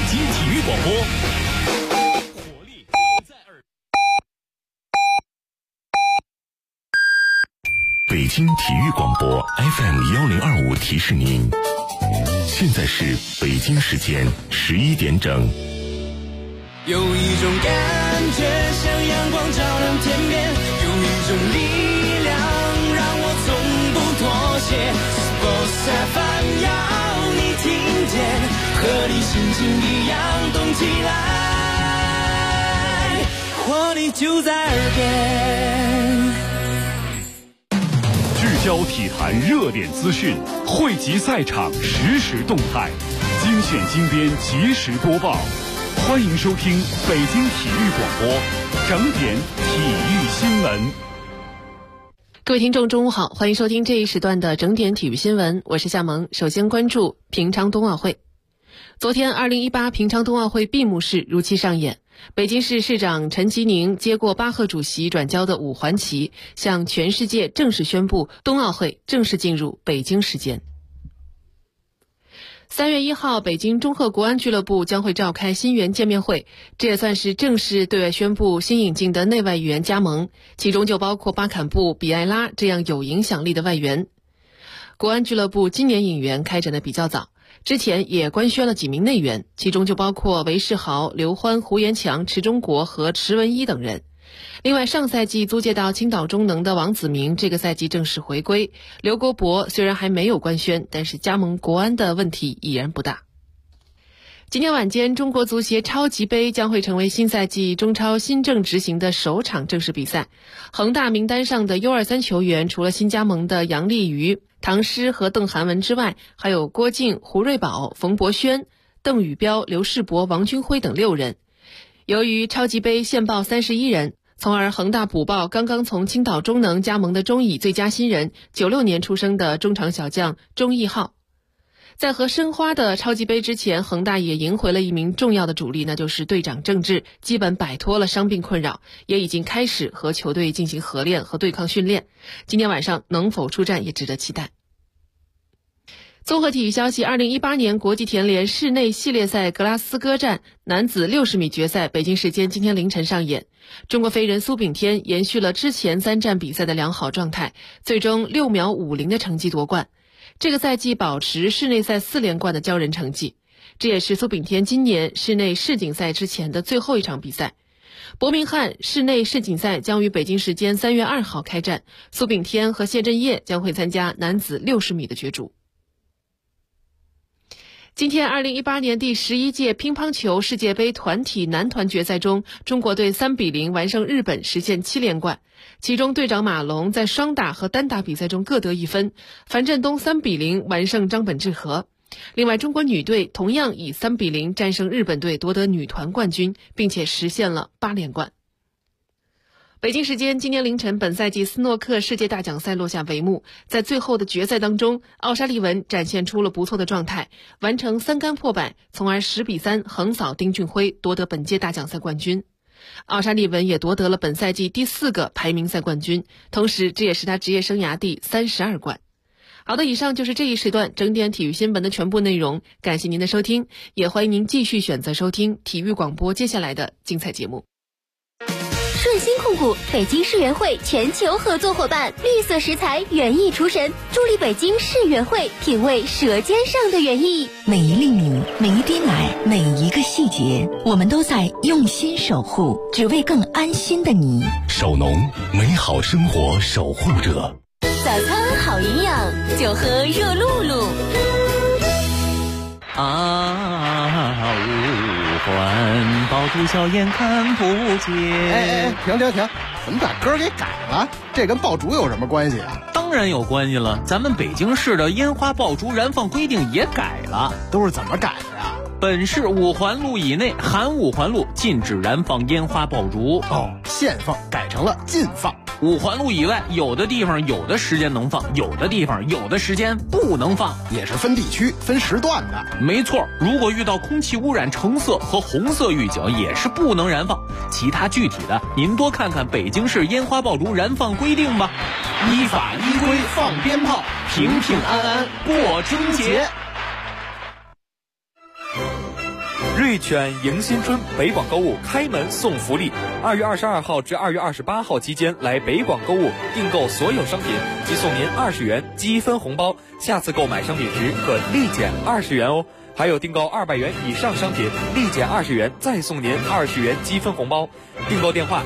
京体育广播，活力就在耳。 北京体育广播 FM1025提示您，现在是北京时间11点整。 有一种感觉像阳光照亮天边，有一种力量让我从不妥协。Sports FM 要你听见，和你心情一样动起来，活力就在耳边。 聚焦体坛热点资讯，汇集赛场实时动态，精选精编及时播报。欢迎收听北京体育广播整点体育新闻。 各位听众中午好，欢迎收听这一时段的整点体育新闻，我是夏萌。首先关注平昌冬奥会。昨天2018平昌冬奥会闭幕式如期上演，北京市市长陈吉宁接过巴赫主席转交的5环旗，向全世界正式宣布冬奥会正式进入北京时间。3月1号，北京中赫国安俱乐部将会召开新员见面会，这也算是正式对外宣布新引进的内外援加盟，其中就包括巴坎布、比埃拉这样有影响力的外援。国安俱乐部今年引援开展的比较早，之前也官宣了几名内援，其中就包括韦世豪、刘欢、胡延强、池忠国和池文一等人。另外，上赛季租借到青岛中能的王子明这个赛季正式回归，刘国博虽然还没有官宣，但是加盟国安的问题已然不大。今天晚间，中国足协超级杯将会成为新赛季中超新政执行的首场正式比赛。恒大名单上的 U23 球员除了新加盟的杨立瑜、唐诗和邓涵文之外，还有郭靖、胡瑞宝、冯博轩、邓宇彪、刘世博、王军辉等6人。由于超级杯限报31人，从而恒大补报刚刚从青岛中能加盟的中乙最佳新人96年出生的中场小将钟义浩。在和申花的超级杯之前，恒大也赢回了一名重要的主力，那就是队长郑智，基本摆脱了伤病困扰，也已经开始和球队进行合练和对抗训练。今天晚上能否出战也值得期待。综合体育消息，2018年国际田联室内系列赛格拉斯哥站男子60米决赛北京时间今天凌晨上演。中国飞人苏炳添延续了之前3站比赛的良好状态，最终6秒50的成绩夺冠。这个赛季保持室内赛4连冠的骄人成绩，这也是苏炳添今年室内世锦赛之前的最后一场比赛。伯明翰室内世锦赛将于北京时间3月2号开战，苏炳添和谢震业将会参加男子60米的角逐。今天2018年第11届乒乓球世界杯团体男团决赛中，中国队3比0完胜日本，实现7连冠。其中队长马龙在双打和单打比赛中各得1分，樊振东3比0完胜张本智和。另外，中国女队同样以3比0战胜日本队，夺得女团冠军，并且实现了8连冠。北京时间今天凌晨，本赛季斯诺克世界大奖赛落下帷幕。在最后的决赛当中，奥沙利文展现出了不错的状态，完成3杆破百，从而10比3横扫丁俊晖，夺得本届大奖赛冠军。奥沙利文也夺得了本赛季第4个排名赛冠军，同时这也是他职业生涯第32冠。好的，以上就是这一时段整点体育新闻的全部内容，感谢您的收听，也欢迎您继续选择收听体育广播接下来的精彩节目。 顺心控股北京世园会全球合作伙伴，绿色食材园艺厨神，助力北京世园会品味舌尖上的园艺。 每一粒米，每一滴奶，每一个细节，我们都在用心守护，只为更安心的你。 首农，美好生活守护者。 早餐好营养，就喝热露露。 五环爆竹硝烟看不见。 停！怎么把歌给改了？这跟爆竹有什么关系啊？ 当然有关系了，咱们北京市的烟花爆竹燃放规定也改了。 都是怎么改的呀？ 本市5环路以内含5环路禁止燃放烟花爆竹。 限放改成了禁放。 5环路以外，有的地方有的时间能放，有的地方有的时间不能放， 也是分地区分时段的。 没错，如果遇到空气污染橙色和红色预警，也是不能燃放。其他具体的，您多看看北京市烟花爆竹燃放规定吧。 依法依规放鞭炮，平平安安过春节。 瑞全迎新春北广购物开门送福利，2月22号至2月28号期间来北广购物订购所有商品，即送您20元积分红包，下次购买商品时可立减20元哦。还有订购200元以上商品，立减20元，再送您20元积分红包。订购电话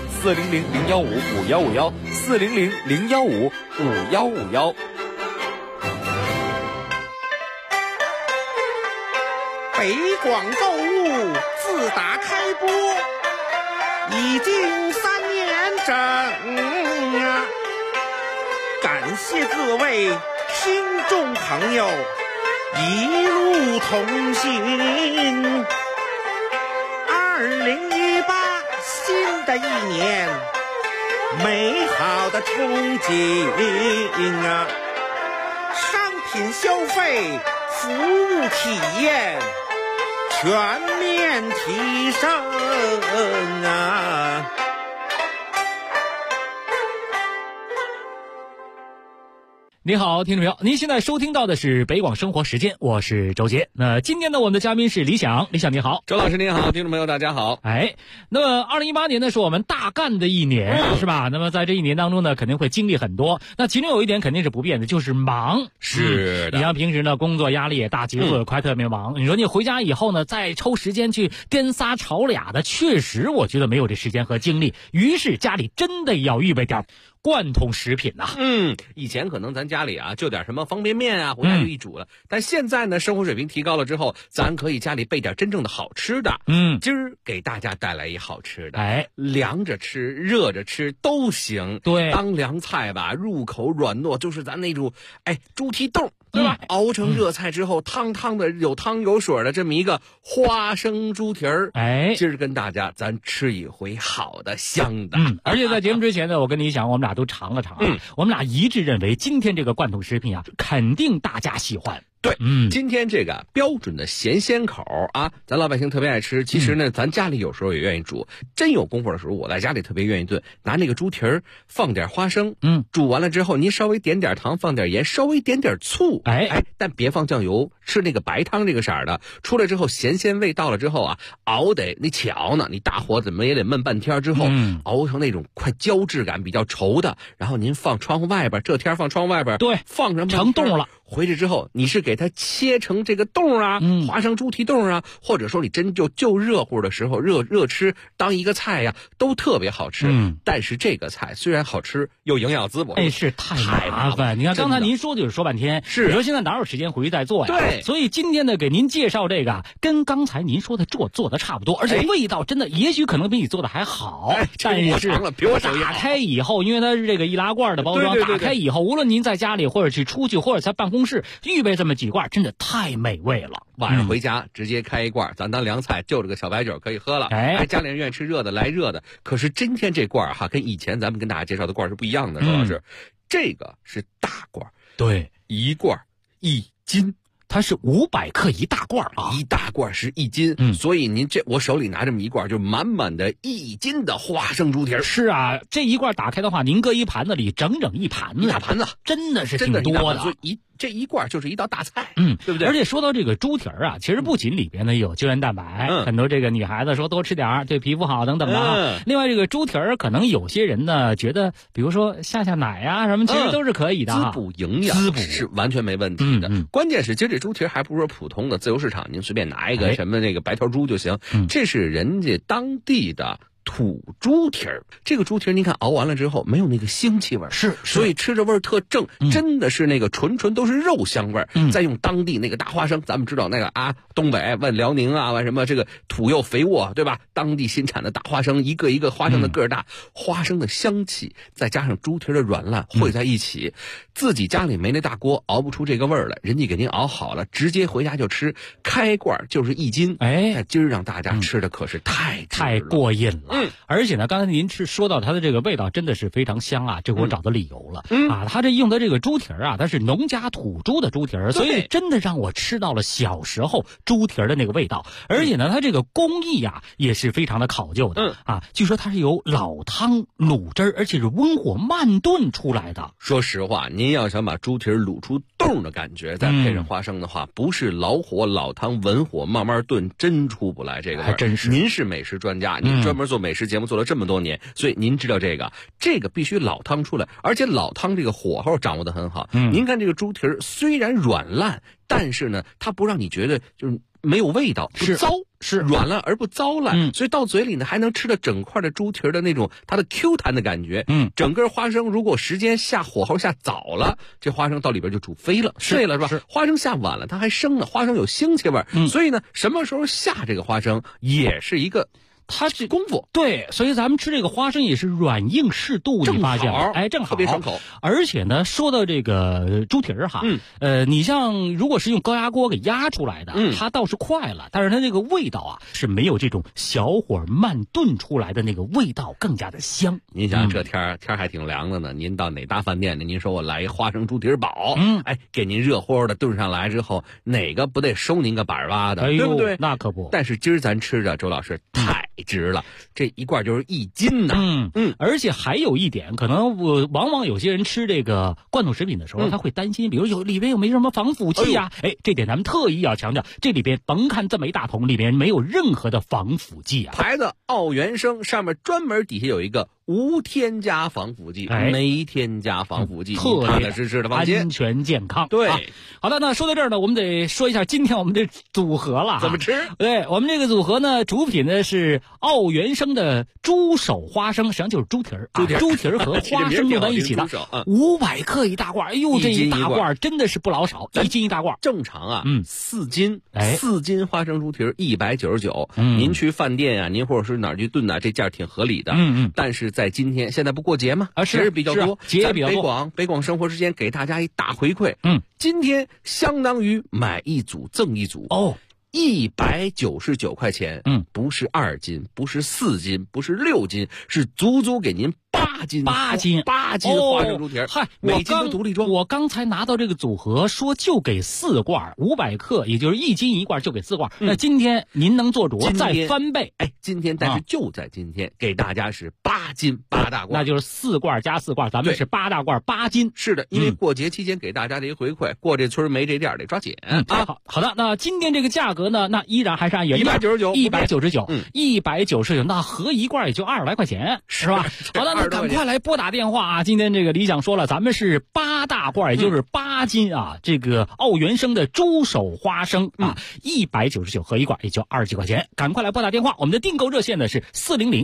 400-015-5151，400-015-5151。 北广购物自打开播已经3年整啊！感谢各位听众朋友一路同行。2018新的一年，美好的憧憬啊！商品消费，服务体验全面提升啊！ 你好，听众朋友，您现在收听到的是北广生活时间，我是周杰。那今天呢，我们的嘉宾是李想，李想你好。 周老师您好，听众朋友大家好。 那么2018年呢是我们大干的一年，是吧？那么在这一年当中呢，肯定会经历很多。那其中有一点肯定是不变的，就是忙。 是的。 你像平时呢，工作压力也大，节奏也快，特别忙。你说你回家以后呢，再抽时间去颠仨炒俩的，确实我觉得没有这时间和精力。于是家里真的要预备点贯通食品呐。 以前可能咱家里啊就点什么方便面啊，回家就一煮了。但现在呢，生活水平提高了之后，咱可以家里备点真正的好吃的。今儿给大家带来一好吃的，凉着吃、热着吃都行。 对， 当凉菜吧，入口软糯，就是咱那种猪蹄冻。对吧？熬成热菜之后，汤汤的，有汤有水的这么一个花生猪蹄儿。今儿跟大家咱吃一回好的香的。 而且在节目之前呢，我跟李想我们俩都尝了尝。我们俩一致认为今天这个贯通食品啊，肯定大家喜欢。 对，今天这个标准的咸鲜口啊，咱老百姓特别爱吃。其实呢，咱家里有时候也愿意煮。真有功夫的时候，我在家里特别愿意炖，拿那个猪蹄儿放点花生，煮完了之后，您稍微点点糖，放点盐，稍微点点醋，但别放酱油，吃那个白汤这个色儿的。出来之后，咸鲜味到了之后啊，熬得你瞧呢，你大火怎么也得焖半天之后，熬成那种快胶质感比较稠的，然后您放窗户外边，这天放窗户外边， 对， 放上成冻了。 回去之后，你是给它切成这个冻啊，花生猪蹄冻啊，或者说你真就热乎的时候热吃当一个菜呀，都特别好吃。但是这个菜虽然好吃，又营养滋补， 是太麻烦。你看刚才您说就是说半天，你说现在哪有时间回去再做呀？ 对， 所以今天呢，给您介绍这个，跟刚才您说的做的差不多，而且味道真的也许可能比你做的还好。但是比我手艺打开以后，因为它是这个易拉罐的包装，打开以后，无论您在家里或者去出去或者在办公室预备这么几罐，真的太美味了。 晚上回家直接开一罐，咱当凉菜，就这个小白酒可以喝了。家里人愿意吃热的来热的。可是今天这罐哈，跟以前咱们跟大家介绍的罐是不一样的，周老师，这个是大罐， 对， 一罐1斤。 它是500克一大罐啊， 一大罐是1斤，所以您我手里拿这么一罐，就满满的1斤的花生猪蹄儿。 是啊，这一罐打开的话，您搁一盘子里整整一盘子， 一大盘子， 真的是挺多的。 所以这一罐就是一道大菜，对不对？ 而且说到这个猪蹄儿啊，其实不仅里边呢有胶原蛋白，很多这个女孩子说多吃点儿对皮肤好等等的。另外这个猪蹄儿可能有些人呢觉得，比如说下奶啊什么，其实都是可以的， 滋补营养，是完全没问题的。关键是今儿这猪蹄儿还不是说普通的自由市场，您随便拿一个什么那个白条猪就行，这是人家当地的土猪蹄儿。这个猪蹄儿您看熬完了之后没有那个腥气味，所以吃着味儿特正，真的是那个纯都是肉香味儿。再用当地那个大花生，咱们知道那个啊，东北问辽宁啊，问什么这个土又肥沃，对吧？当地新产的大花生，一个一个花生的个儿大，花生的香气再加上猪蹄儿的软烂汇在一起，自己家里没那大锅熬不出这个味儿来，人家给您熬好了，直接回家就吃，开罐就是1斤。今儿让大家吃的可是太过瘾了。 而且呢，刚才您是说到它的这个味道真的是非常香啊，这我找到理由了。它这用的这个猪蹄儿啊，它是农家土猪的猪蹄儿，所以真的让我吃到了小时候猪蹄儿的那个味道。而且呢，它这个工艺啊也是非常的考究的。据说它是由老汤卤汁儿，而且是温火慢炖出来的。 说实话，您要想把猪蹄儿卤出冻的感觉，再配上花生的话，不是老火老汤文火慢慢炖，真出不来这个味儿。 还真是。 您是美食专家，您专门做美食节目做了这么多年，所以您知道这个必须老汤出来，而且老汤这个火候掌握得很好。您看这个猪蹄儿虽然软烂，但是呢，它不让你觉得就是没有味道，不糟，是软烂而不糟烂，所以到嘴里呢还能吃到整块的猪蹄儿的那种它的 Q 弹的感觉。整个花生如果时间下火候下早了，这花生到里边就煮飞了，碎了是吧？花生下晚了，它还生呢，花生有腥气味，所以呢，什么时候下这个花生也是一个。它是功夫， 对，所以咱们吃这个花生也是软硬适度，你发现了？正好， 特别爽口。 而且呢，说到这个猪蹄儿哈，你像如果是用高压锅给压出来的，它倒是快了，但是它这个味道啊是没有这种小火慢炖出来的那个味道更加的香。 您想这天还挺凉的呢，您到哪大饭店呢？您说我来一花生猪蹄儿煲，给您热乎的炖上来之后，哪个不得收您个板挖的，对不对？ 那可不。 但是今儿咱吃的周老师太值了，这一罐就是1斤呢。 而且还有一点，可能往往有些人吃这个罐头食品的时候，他会担心，比如里边有没有什么防腐剂啊？这点咱们特意要强调，这里边甭看这么一大桶，里边没有任何的防腐剂啊。 牌子奥原生上面专门底下有一个无添加防腐剂，没添加防腐剂， 特别实的放心， 安全健康。 对， 好的，那说到这儿呢，我们得说一下今天我们这组合了， 怎么吃？ 对，我们这个组合呢，主品呢是奥原生的猪手花生，实际上就是猪蹄儿，猪蹄儿和花生弄在一起的，500克一大罐，哎呦，这一大罐真的是不老少，1斤一大罐。 正常啊，4斤，4斤花生猪蹄儿199。您去饭店啊，您或者是哪儿去炖啊，这价挺合理的。但是在今天，现在不过节吗？节日比较多， 节也比较多。 北广生活之间给大家一大回馈。今天相当于买一组赠一组199块钱。不是2斤，不是4斤，不是6斤，是足足给您8斤花生猪蹄儿。每斤都独立装。 我刚才拿到这个组合，说就给4罐，500克，也就是1斤1罐，就给4罐。那今天您能做主再翻倍？ 今天但是就在今天给大家是8斤8大罐， 那就是4罐加4罐，咱们是8大罐8斤。 是的，因为过节期间给大家的一个回馈，过这村没这店得抓紧好的，那今天这个价格呢，那依然还是按原价199，那合一罐也就20来块钱，是吧？好的，那赶快来拨打电话啊！今天这个李想说了，咱们是8大罐，也就是8斤啊，这个奥原生的猪手花生啊，199合一罐也就20几块钱，赶快来拨打电话。我们的订购热线呢是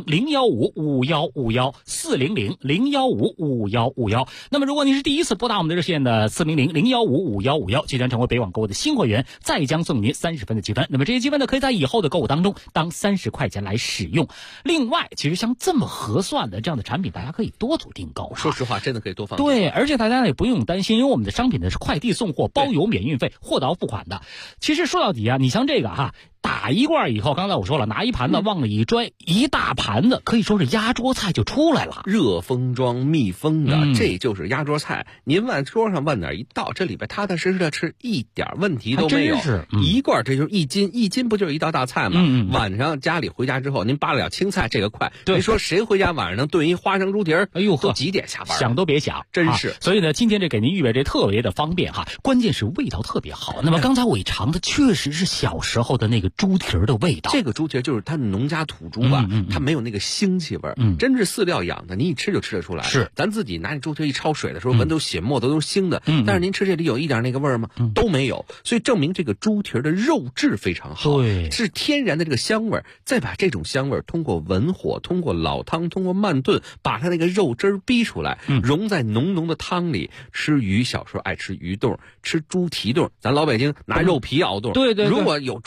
400-015-5151，400-015-5151。那么如果您是第一次拨打我们的热线的400-015-5151，即将成为北网购物的新会员，再将送您30分的积分。那么这些积分呢，可以在以后的购物当中当30块钱来使用。另外，其实像这么合算的这样的产品，大家可以多组订购。 说实话，真的可以多放。 对，而且大家也不用担心，因为我们的商品呢是快递送货，包邮免运费，货到付款的。其实说到底啊，你像这个打一罐以后，刚才我说了，拿一盘子往里一拽，一大盘子可以说是压桌菜就出来了， 热封装密封的，这就是压桌菜。您往桌上往哪一倒，这里边踏踏实实的吃，一点问题都没有。一罐这就是1斤，1斤不就是一道大菜吗？晚上家里回家之后，您扒了点青菜，这个快。你说谁回家晚上能炖一花生猪蹄儿？哎呦，都几点下班？ 想都别想， 真是。 所以呢，今天这给您预备这特别的方便关键是味道特别好。那么刚才我一尝的确实是小时候的那个猪蹄儿的味道。 这个猪蹄儿就是它农家土猪它没有那个腥气味真是饲料养的，你一吃就吃得出来。 是， 咱自己拿这猪蹄儿一焯水的时候，闻到血沫都是腥的。但是您吃这里有一点那个味儿吗？都没有。所以证明这个猪蹄儿的肉质非常好， 对， 是天然的这个香味儿。再把这种香味儿通过文火、通过老汤、通过慢炖，把它那个肉汁儿逼出来，融在浓浓的汤里。吃鱼，小时候爱吃鱼冻，吃猪蹄冻，咱老北京拿肉皮熬冻。 对， 如果有猪蹄儿熬冻。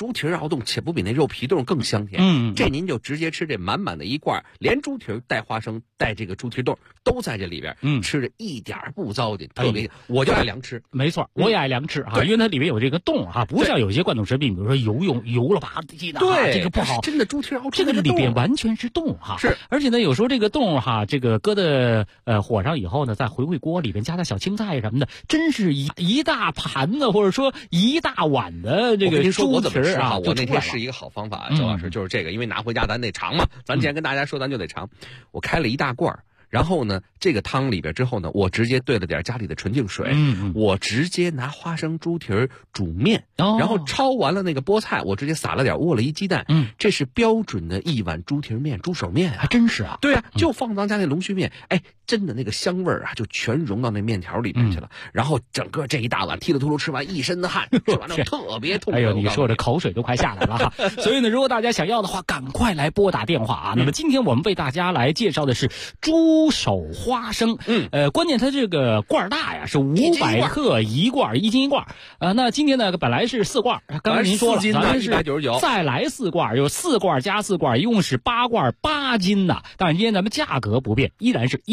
冻，且不比那肉皮冻更香甜。这您就直接吃这满满的一罐，连猪蹄带花生带这个猪蹄冻都在这里边，吃着一点不糟践，特别。我就爱凉吃， 没错，我也爱凉吃哈，因为它里面有这个冻哈，不像有些罐头食品，比如说油了吧唧的， 对， 这个不好。 真的猪蹄熬这个里边完全是冻哈， 是， 而且呢，有时候这个冻哈，这个搁的火上以后呢，再回锅里边加点小青菜什么的，真是一大盘子或者说一大碗的这个猪蹄啊！ 我那天是一个好方法，周老师就是这个，因为拿回家咱得尝嘛，咱既然跟大家说，咱就得尝。我开了一大罐。然后呢，这个汤里边之后呢，我直接兑了点家里的纯净水，我直接拿花生猪蹄煮面，然后焯完了那个菠菜，我直接撒了点窝了一鸡蛋，这是标准的一碗猪蹄面、猪手面啊， 还真是啊， 对啊，就放咱家那龙须面，哎，真的那个香味啊，就全融到那面条里面去了，然后整个这一大碗踢了秃噜吃完一身的汗，吃完了特别痛快。 哎呦，你说这口水都快下来了哈！所以呢，如果大家想要的话，赶快来拨打电话啊。那么今天我们为大家来介绍的是猪手花生，关键它这个罐大呀，是500克一罐，1斤1罐。那今天呢，本来是4罐，刚才您说了，咱们是 199， 再来4罐，有4罐加4罐，一共是8罐8斤呐。但是今天咱们价格不变，依然是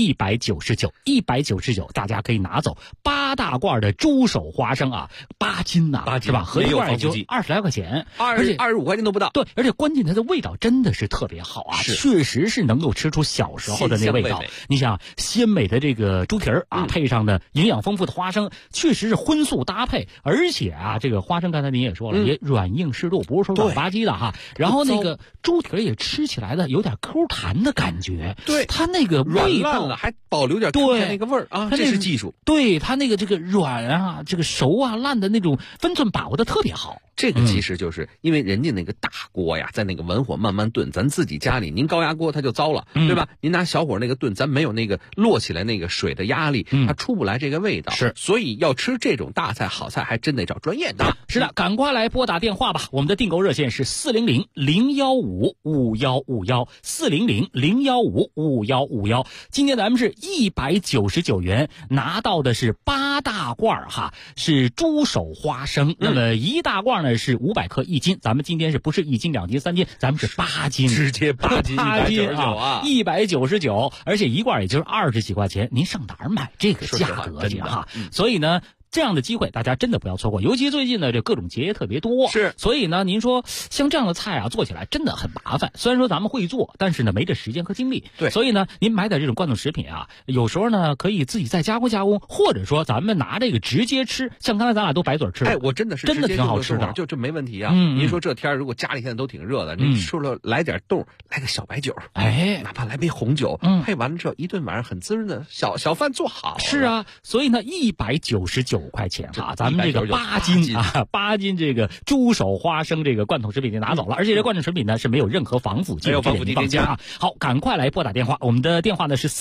199，大家可以拿走8大罐的猪手花生啊，8斤呐，是吧？合一罐也就20来块钱， 而且25块钱都不到。 对，而且关键它的味道真的是特别好啊，确实是能够吃出小时候的那味道。你想鲜美的这个猪蹄啊，配上的营养丰富的花生，确实是荤素搭配。而且啊，这个花生刚才您也说了，也软硬适度，不是说软吧唧的哈。然后那个猪蹄也吃起来的有点 Q 弹的感觉， 对， 它那个味道了还保留点对那个味儿啊，这是技术。 对，它那个这个软啊，这个熟啊烂的那种分寸把握的特别好。 这个其实就是因为人家那个大锅呀，在那个文火慢慢炖，咱自己家里您高压锅它就糟了，对吧？您拿小火那个炖，咱没有那个摞起来那个水的压力，它出不来这个味道。 是， 所以要吃这种大菜好菜，还真得找专业的。 是的，赶快来拨打电话吧，我们的订购热线是400-015-5151，400-015-5151。今天咱们是199元拿到的是8大罐哈，是猪手花生，那么1大罐呢是500克1斤，咱们今天是不是1斤2斤3斤，咱们是8斤， 直接8斤199啊 ，199，而且一罐也就是20几块钱，您上哪儿买这个价格去哈？所以呢，这样的机会大家真的不要错过，尤其最近呢这各种节也特别多， 是， 所以呢您说像这样的菜啊做起来真的很麻烦，虽然说咱们会做，但是呢没这时间和精力， 对， 所以呢您买点这种罐头食品啊，有时候呢可以自己再加工加工，或者说咱们拿这个直接吃，像刚才咱俩都白嘴吃， 哎，我真的是真的挺好吃的， 就没问题啊。您说这天如果家里现在都挺热的，您除了来点冻，来个小白酒， 哎， 哪怕来杯红酒，配完了之后一顿晚上很滋润的小饭做好， 是啊，所以呢199块钱啊，咱们这个8斤这个猪手花生这个罐头食品就拿走了，而且这罐头食品呢是没有任何防腐剂， 添加啊。好，赶快来拨打电话，我们的电话呢是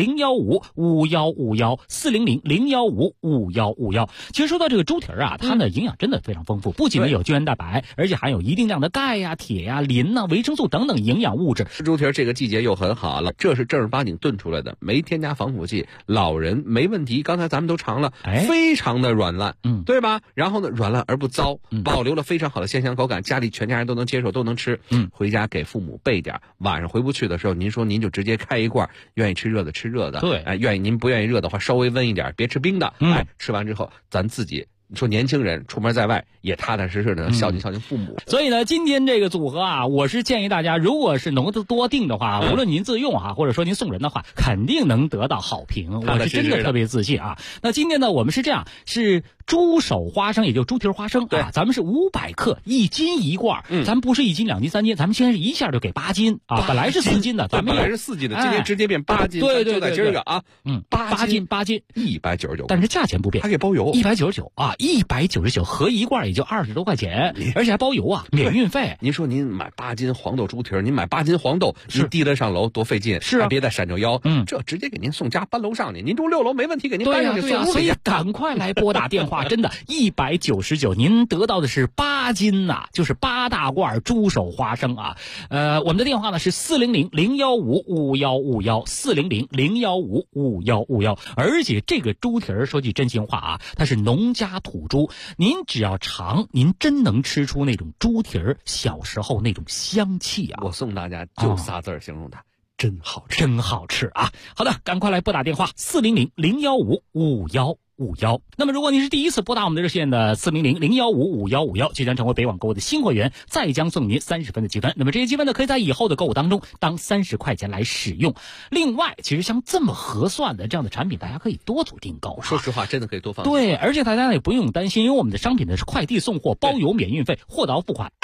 400-015-5151，400-015-5151。其实说到这个猪蹄啊，它的营养真的非常丰富，不仅有胶原蛋白，而且含有一定量的钙呀、铁呀、磷呐、维生素等等营养物质。 吃猪蹄这个季节又很好了，这是正儿八经炖出来的，没添加防腐剂，老人没问题。刚才咱们都尝了，非常的软烂，对吧？然后呢，软烂而不糟，保留了非常好的鲜香口感，家里全家人都能接受，都能吃。回家给父母备点，晚上回不去的时候，您说您就直接开一罐，愿意吃热的吃热的， 对， 哎，您不愿意热的话，稍微温一点，别吃冰的，哎，吃完之后咱自己。你说年轻人出门在外也踏踏实实的孝敬父母， 所以呢，今天这个组合啊，我是建议大家，如果是能多订的话，无论您自用啊，或者说您送人的话，肯定能得到好评。我是真的特别自信啊。那今天呢，我们是这样，是猪手花生，也就是猪蹄花生啊，咱们是500克1斤1罐，咱们不是1斤2斤3斤，咱们现在是一下就给8斤啊，本来是4斤的，咱们本来是4斤的，今天直接变8斤， 对， 就在今儿个啊 ，8斤 199， 但是价钱不变， 还给包邮 199啊。199合一罐也就20多块钱，而且还包邮啊，免运费。 您说您买8斤黄豆猪蹄，您买8斤黄豆，您提了上楼多费劲， 是啊， 别再闪着腰，这直接给您送家搬楼上去，您住6楼没问题，给您搬上去送屋里。 所以赶快来拨打电话。 哇，真的199，您得到的是8斤呐，就是8大罐猪手花生啊。我们的电话呢是400-015-5151，400-015-5151。而且这个猪蹄儿说句真心话啊，它是农家土猪，您只要尝，您真能吃出那种猪蹄儿小时候那种香气啊。 我送大家就仨字形容它。真好吃， 真好吃啊！好的，赶快来拨打电话400-015-5151。那么，如果您是第一次拨打我们的热线的400-015-5151，就将成为北网购物的新会员，再将送您30分的积分。那么这些积分呢，可以在以后的购物当中当30块钱来使用。另外，其实像这么合算的这样的产品，大家可以多组订购。 说实话，真的可以多放。 对，而且大家也不用担心，因为我们的商品呢是快递送货，包邮免运费，货到付款。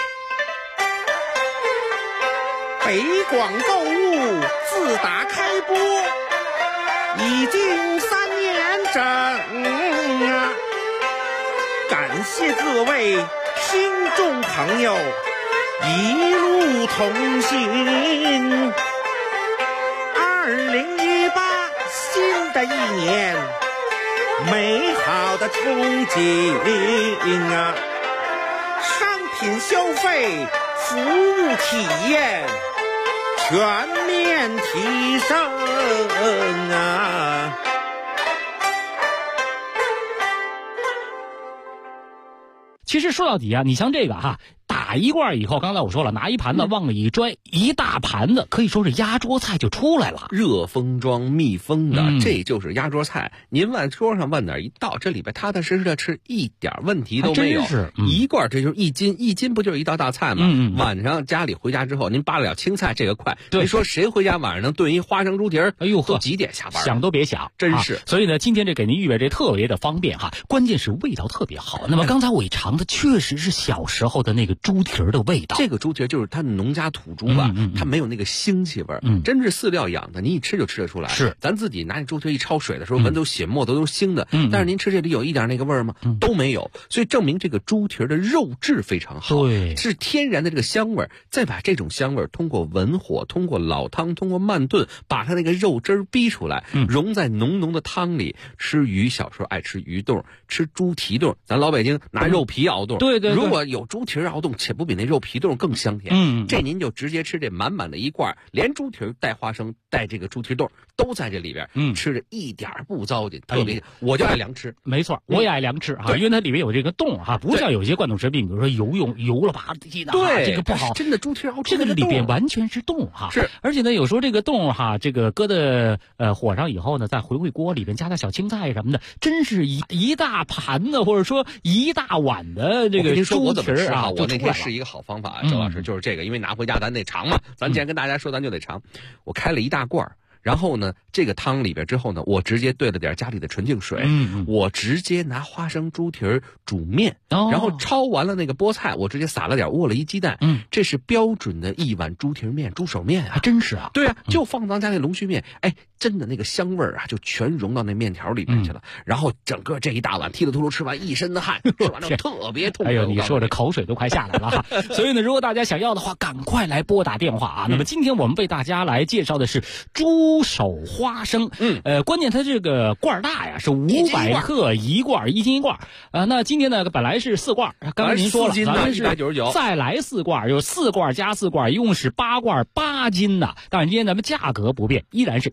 北广购物自打开播已经3年整啊！感谢各位听众朋友一路同行。2018新的一年，美好的憧憬啊！商品消费，服务体验。全面提升啊！ 其实说到底啊，你像这个哈，打一罐以后，刚才我说了，拿一盘子往里一拽，一大盘子可以说是压桌菜就出来了， 热封装密封的，这就是压桌菜。您往桌上往哪儿一倒，这里边踏踏实实的吃，一点问题都没有。一罐这就是1斤，1斤不就是一道大菜吗？晚上家里回家之后，您扒了青菜，这个快。您说谁回家晚上能炖一花生猪蹄儿？ 哎呦呵， 都几点下班？ 想都别想， 真是。 所以呢，今天这给您预备这特别的方便哈，关键是味道特别好。那么刚才我一尝的确实是小时候的那个猪蹄儿的味道。 这个猪蹄儿就是它的农家土猪吧，它没有那个腥气味，真是饲料养的，你一吃就吃得出来。 是， 咱自己拿那猪蹄儿一焯水的时候，闻都血沫都是腥的。但是您吃这里有一点那个味儿吗？都没有，所以证明这个猪蹄儿的肉质非常好， 对， 是天然的这个香味儿。再把这种香味儿通过文火、通过老汤、通过慢炖，把它那个肉汁儿逼出来，融在浓浓的汤里。吃鱼，小时候爱吃鱼冻，吃猪蹄冻，咱老北京拿肉皮熬冻。 对， 如果有猪蹄儿熬冻，且不比那肉皮冻更香甜。这您就直接吃这满满的一罐，连猪蹄儿带花生带这个猪蹄冻都在这里边，吃着一点不糟践，特别。我就爱凉吃， 没错，我也爱凉吃啊，因为它里面有这个冻哈，不像有些罐头食品，比如说油了吧唧的， 对， 这个不好。 真的猪蹄儿熬这个里边完全是冻哈， 是， 而且呢，有时候这个冻哈，这个搁在火上以后呢，再回锅里边加点小青菜什么的，真是一大盘子或者说一大碗的这个猪蹄儿啊！ 我那天是一个好方法，周老师就是这个，因为拿回家咱得尝嘛，咱既然跟大家说，咱就得尝。我开了一大罐。然后呢，这个汤里边之后呢，我直接兑了点家里的纯净水，我直接拿花生猪蹄儿煮面，然后焯完了那个菠菜，我直接撒了点窝了一鸡蛋，这是标准的一碗猪蹄儿面、猪手面啊， 还真是啊， 对啊，就放咱家那龙须面，哎，真的那个香味儿啊，就全融到那面条里面去了，然后整个这一大碗踢了秃噜吃完一身的汗，吃完了特别痛快。 哎呦，你说这口水都快下来了哈！所以呢，如果大家想要的话，赶快来拨打电话啊。那么今天我们为大家来介绍的是猪手花生，关键它这个罐大呀，是500克一罐，1斤一罐。那今天呢，本来是4罐，刚才您说了，咱们是 199， 再来4罐，有4罐加4罐，一共是8罐8斤的。当然今天咱们价格不变，依然是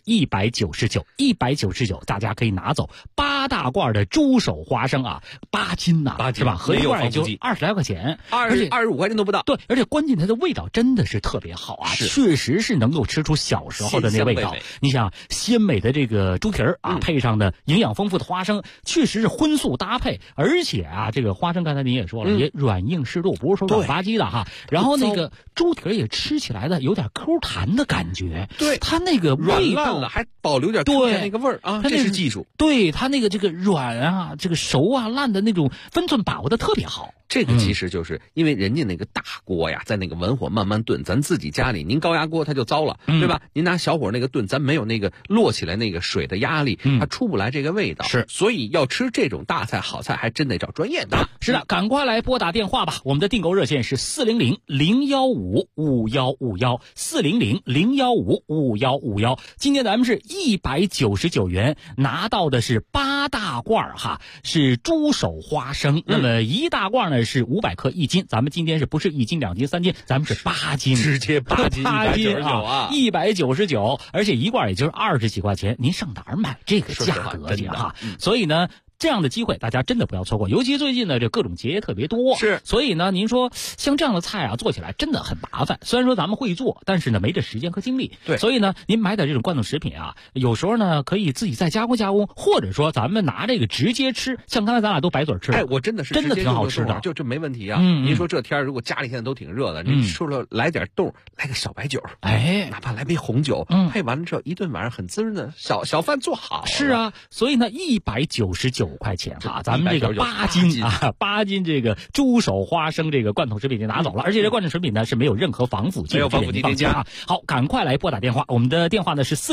199，199，大家可以拿走8大罐的猪手花生啊，8斤呐，是吧？合一罐也就20来块钱 ，25块钱都不到。 对，而且关键它的味道真的是特别好啊，确实是能够吃出小时候的那味道。你想鲜美的这个猪蹄儿啊，配上的营养丰富的花生，确实是荤素搭配。而且啊，这个花生刚才您也说了，也软硬适度，不是说软吧唧的哈。然后那个猪蹄儿也吃起来的有点 Q 弹的感觉， 对， 它那个味道了还保留点 Q 弹那个味儿啊，这是技术。 对，它那个这个软啊，这个熟啊烂的那种分寸把握的特别好。 这个其实就是因为人家那个大锅呀，在那个文火慢慢炖，咱自己家里您高压锅它就糟了，对吧？您拿小火那个炖，咱没有那个摞起来那个水的压力，它出不来这个味道。 是， 所以要吃这种大菜好菜，还真得找专业的。 是的，赶快来拨打电话吧，我们的订购热线是400-015 ，400-015-5151，400-015-5151。今天咱们是199元拿到的是8大罐哈，是猪手花生。那么1大罐呢是500克1斤，咱们今天是不是1斤2斤3斤，咱们是8斤， 直接8斤 199啊，199，而且1罐也就是20几块钱，您上哪儿买这个价格去哈？所以呢，这样的机会大家真的不要错过，尤其最近呢这各种节特别多， 是， 所以呢您说像这样的菜啊做起来真的很麻烦，虽然说咱们会做，但是呢没这时间和精力， 对， 所以呢您买点这种罐头食品啊，有时候呢可以自己再加工，或者说咱们拿这个直接吃，像刚才咱俩都白嘴吃， 我真的是真的挺好吃的， 就这没问题啊。您说这天如果家里现在都挺热的，您说了来点冻，来个小白酒，哪怕来杯红酒，配完了之后一顿晚上很滋润的小饭做好。 是啊，所以呢199块钱哈，咱们这个8斤这个猪手花生这个罐头食品就拿走了，而且这罐头食品呢是没有任何防腐剂，添加。好，赶快来拨打电话，我们的电话呢是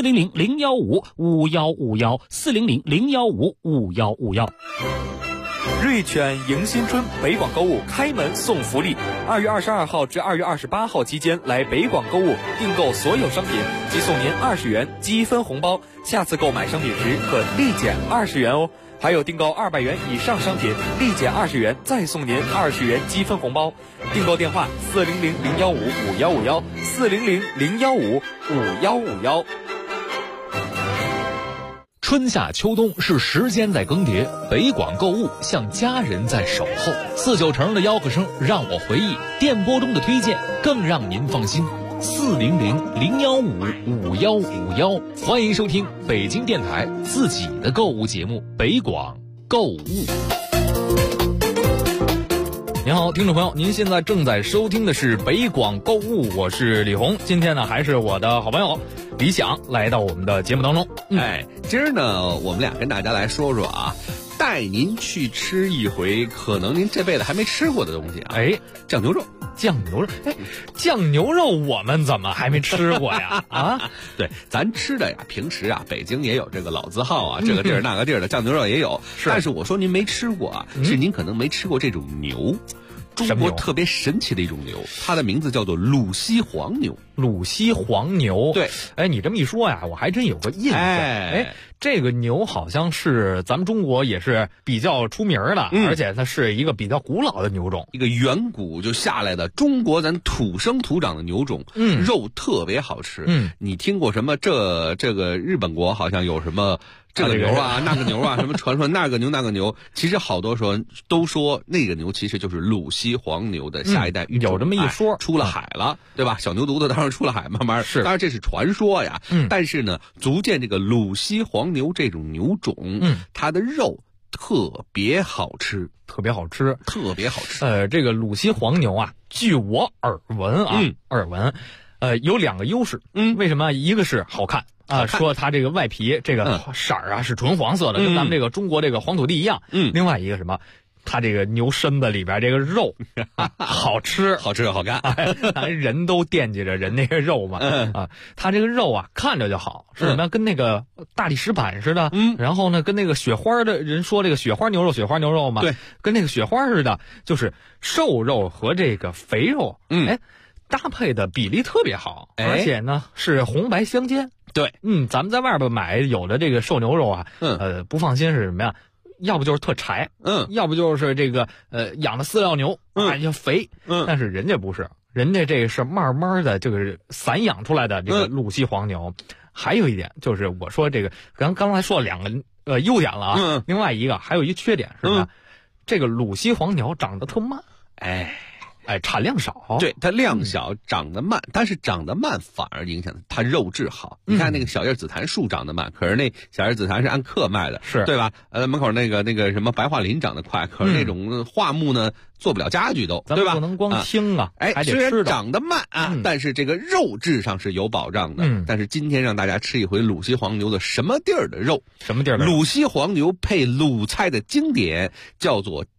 400-015-5151，400-015-5151。 瑞犬迎新春北广购物开门送福利，2月22号至2月28号期间来北广购物订购所有商品，即送您20元积分红包，下次购买商品时可立减20元哦。还有订购200元以上商品，立减20元，再送您20元积分红包。订购电话400-015-5151，400-015-5151。 春夏秋冬是时间在更迭，北广购物像家人在守候。49成的吆喝声让我回忆，电波中的推荐更让您放心。400-015-5151，欢迎收听北京电台自己的购物节目《北广购物》。 您好，听众朋友，您现在正在收听的是北广购物，我是李红。今天呢，还是我的好朋友李想来到我们的节目当中。 今儿呢，我们俩跟大家来说说啊，带您去吃一回可能您这辈子还没吃过的东西啊。酱牛肉。 酱牛肉我们怎么还没吃过呀？啊， 对，咱吃的呀，平时啊，北京也有这个老字号啊，这个地儿那个地儿的酱牛肉也有。但是我说您没吃过啊，是您可能没吃过这种牛。中国特别神奇的一种牛，它的名字叫做鲁西黄牛。 鲁西黄牛， 对， 你这么一说呀，我还真有个印象。这个牛好像是咱们中国也是比较出名的，而且它是一个比较古老的牛种， 一个远古就下来的中国咱土生土长的牛种，肉特别好吃。你听过什么这个日本国好像有什么这个牛啊那个牛啊，什么传说那个牛，其实好多时候都说那个牛其实就是鲁西黄牛的下一代育种， 有这么一说， 出了海了，对吧？小牛犊子当然出了海，慢慢是， 当然这是传说呀。但是呢，足见这个鲁西黄牛这种牛种，它的肉特别好吃。 这个鲁西黄牛啊，据我耳闻，有2个优势。为什么？一个是好看啊，说它这个外皮这个色儿啊是纯黄色的，跟咱们这个中国这个黄土地一样。另外一个什么？它这个牛身子里边这个肉好吃好看， 咱人都惦记着人那个肉嘛。它这个肉啊看着就好，是什么？跟那个大理石板似的。然后呢，跟那个雪花的人说这个雪花牛肉嘛， 对， 跟那个雪花似的，就是瘦肉和这个肥肉，搭配的比例特别好，而且呢是红白相间。 对， 咱们在外边买有的这个瘦牛肉啊，不放心是什么呀？要不就是特柴，要不就是这个养的饲料牛就肥，但是人家不是，人家这个是慢慢的这个散养出来的这个鲁西黄牛。还有一点就是我说这个刚才说了2个优点了啊，另外一个还有一缺点是什么？这个鲁西黄牛长得特慢，产量少， 对，它量小，长得慢，但是长得慢反而影响它肉质好。你看那个小叶紫檀树长得慢，可是那小叶紫檀是按克卖的， 是对吧？门口那个什么白桦林长得快，可是那种桦木呢做不了家具都，对吧？ 不能光听啊，还得虽然长得慢啊，但是这个肉质上是有保障的。但是今天让大家吃一回鲁西黄牛的什么地儿的肉？ 什么地儿的？ 鲁西黄牛配鲁菜的经典叫做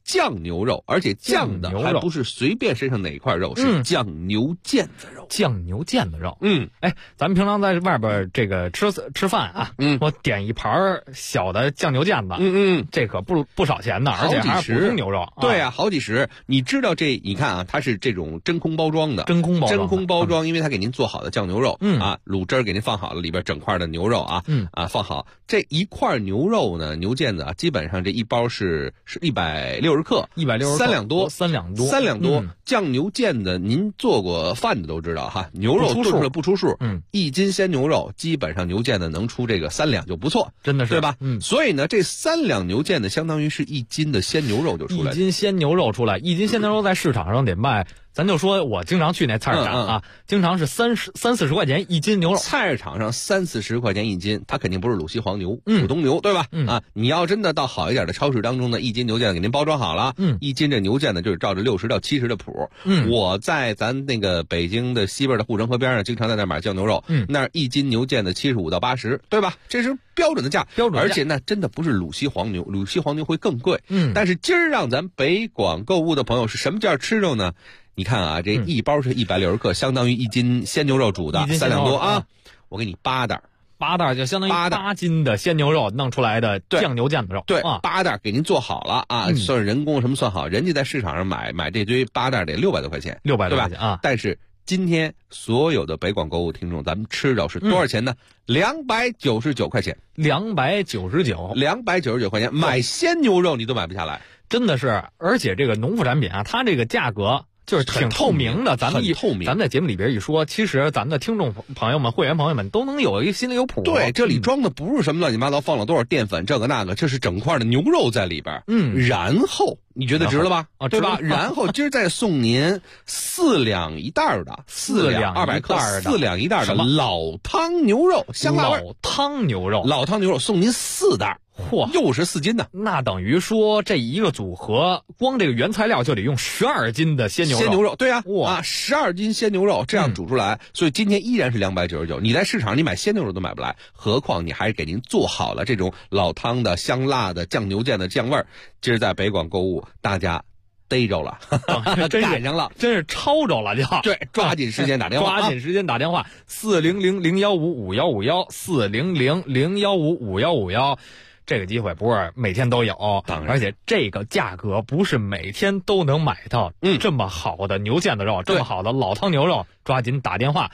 酱牛肉，而且酱的还不是随便身上哪块肉，是酱牛腱子肉。 酱牛腱子肉，咱们平常在外边这个吃饭啊，我点一盘小的酱牛腱子，这可不少钱呢，而且还是普通牛肉。 对啊，好几十。你知道你看啊，它是这种真空包装的， 真空包装， 因为它给您做好的酱牛肉，卤汁给您放好了，里边整块的牛肉放好。这一块牛肉呢，牛腱子基本上这一包是160克，3两多。酱牛腱子，您做过饭的都知道哈，牛肉炖出来不出数，1斤鲜牛肉基本上牛腱子能出这个3两就不错， 真的是， 对吧？所以呢，这3两牛腱子相当于是1斤的鲜牛肉就出来了。 1斤鲜牛肉出来，1斤鲜牛肉在市场上得卖。咱就说我经常去那菜市场经常是30-40块钱1斤牛肉。 菜市场上30-40块钱1斤，它肯定不是鲁西黄牛，普通牛，对吧？你要真的到好一点的超市当中呢，1斤牛腱子给您包装好了，1斤这牛腱子就是照着60到70的谱。我在咱那个北京的西边的护城河边上，经常在那买酱牛肉，那1斤牛腱子75到80，对吧？这是标准的价，而且那真的不是鲁西黄牛，鲁西黄牛会更贵。但是今儿让咱北广购物的朋友是什么价吃肉呢？你看啊，这一包是160克，相当于1斤鲜牛肉煮的3两多啊。我给你8袋就相当于8斤的鲜牛肉弄出来的酱牛腱子肉。 对，8袋给您做好了啊，算人工什么算好，人家在市场上买这堆8袋得600多块钱 ，600多块钱啊。 但是今天所有的北广购物听众，咱们吃到是多少钱呢？299块钱，299块钱，买鲜牛肉你都买不下来， 真的是。而且这个农副产品啊，它这个价格就是挺透明的，咱们在节目里边一说，其实咱们的听众朋友们、会员朋友们都能有一个心里有谱。 对，这里装的不是什么乱七八糟，放了多少淀粉，这个那个，这是整块的牛肉在里边。然后你觉得值了吧？对吧？然后今儿再送您4两一袋的，4两200克，4两一袋的老汤牛肉，香辣味。 老汤牛肉送您4袋。嚯，又是4斤呢！ 那等于说这一个组合，光这个原材料就得用12斤的鲜牛肉。 对啊，12斤鲜牛肉这样煮出来，所以今天依然是299。你在市场你买鲜牛肉都买不来，何况你还是给您做好了这种老汤的香辣的酱牛腱的酱味儿。今儿在北广购物，大家逮着了，赶上了， 真是抄着了就。 对，抓紧时间打电话 ，400-015-5151，400-015-5151。这个机会不是每天都有，而且这个价格不是每天都能买到这么好的牛腱子肉，这么好的老汤牛肉，抓紧打电话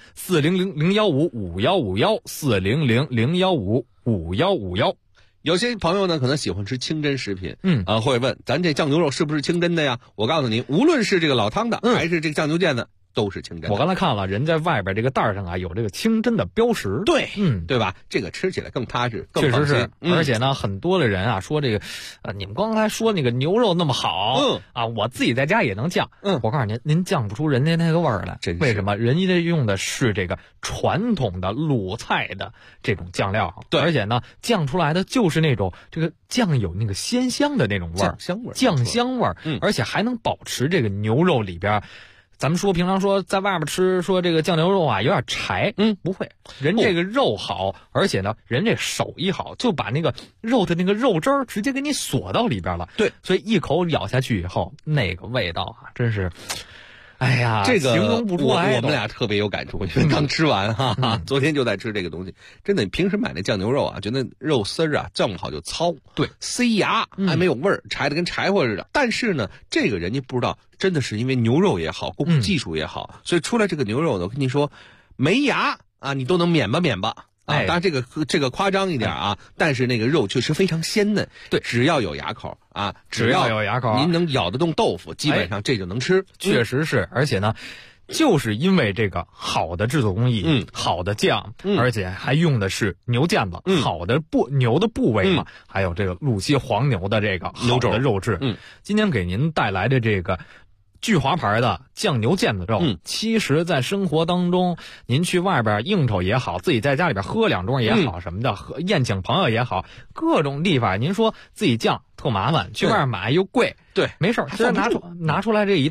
400-015-5151，400-015-5151。 有些朋友呢可能喜欢吃清真食品，会问咱这酱牛肉是不是清真的呀？我告诉您，无论是这个老汤的，还是这个酱牛腱子，都是清真的。 我刚才看了，人在外边这个袋上啊有这个清真的标识。 对，对吧？这个吃起来更踏实，更确实是。而且呢，很多的人啊说这个，你们刚才说那个牛肉那么好，我自己在家也能酱。我告诉您酱不出人家那个味儿来。为什么？人家用的是这个传统的鲁菜的这种酱料，对，而且呢，酱出来的就是那种这个酱有那个鲜香的那种味儿，酱香味儿，而且还能保持这个牛肉里边。咱们平常说在外面吃，说这个酱牛肉啊有点柴，不会，人这个肉好，而且呢人这手艺好，就把那个肉的那个肉汁儿直接给你锁到里边了。对，所以一口咬下去以后，那个味道啊，真是，哎呀， 这个形容不出来。 我们俩特别有感触，因为刚吃完昨天就在吃这个东西。真的，平时买那酱牛肉啊，觉得肉丝儿啊酱不好就糙，对，塞牙，还没有味儿，柴的跟柴火似的。但是呢，这个人家不知道。真的是因为牛肉也好，工艺技术也好，所以出来这个牛肉呢，我跟你说，没牙啊，你都能免吧啊！当然这个夸张一点啊，但是那个肉确实非常鲜嫩。对，只要有牙口啊， 只要有牙口， 您能咬得动豆腐，基本上这就能吃。 确实是，而且呢。就是因为这个好的制作工艺，好的酱，而且还用的是牛腱子，好的牛的部位嘛，还有这个鲁西黄牛的这个好的肉质。今天给您带来的这个聚华牌的酱牛腱子肉，其实在生活当中，您去外边应酬也好，自己在家里边喝2盅也好，什么的，宴请朋友也好，各种地方，您说自己酱特麻烦，去外面买又贵， 对， 没事，直接拿出来这一袋。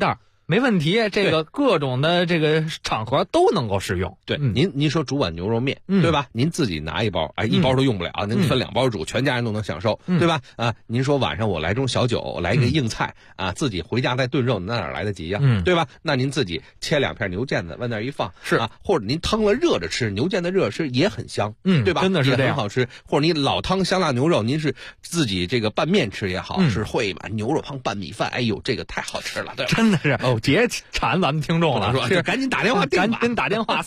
没问题，这个各种的这个场合都能够使用。 对，您说煮碗牛肉面，对吧？您自己拿一包，一包都用不了，您分2包煮，全家人都能享受，对吧？您说晚上我来盅小酒，来一个硬菜自己回家再炖肉，那哪来得及呀？对吧？那您自己切2片牛腱子往那一放，是或者您腾了热着吃，牛腱子热吃也很香，对吧？ 真的是这样， 很好吃。或者你老汤香辣牛肉，您是自己这个拌面吃也好，是烩一碗牛肉汤拌米饭，哎呦，这个太好吃了，对吧？ 真的是别馋咱们听众了， 说赶紧打电话订吧， 赶紧打电话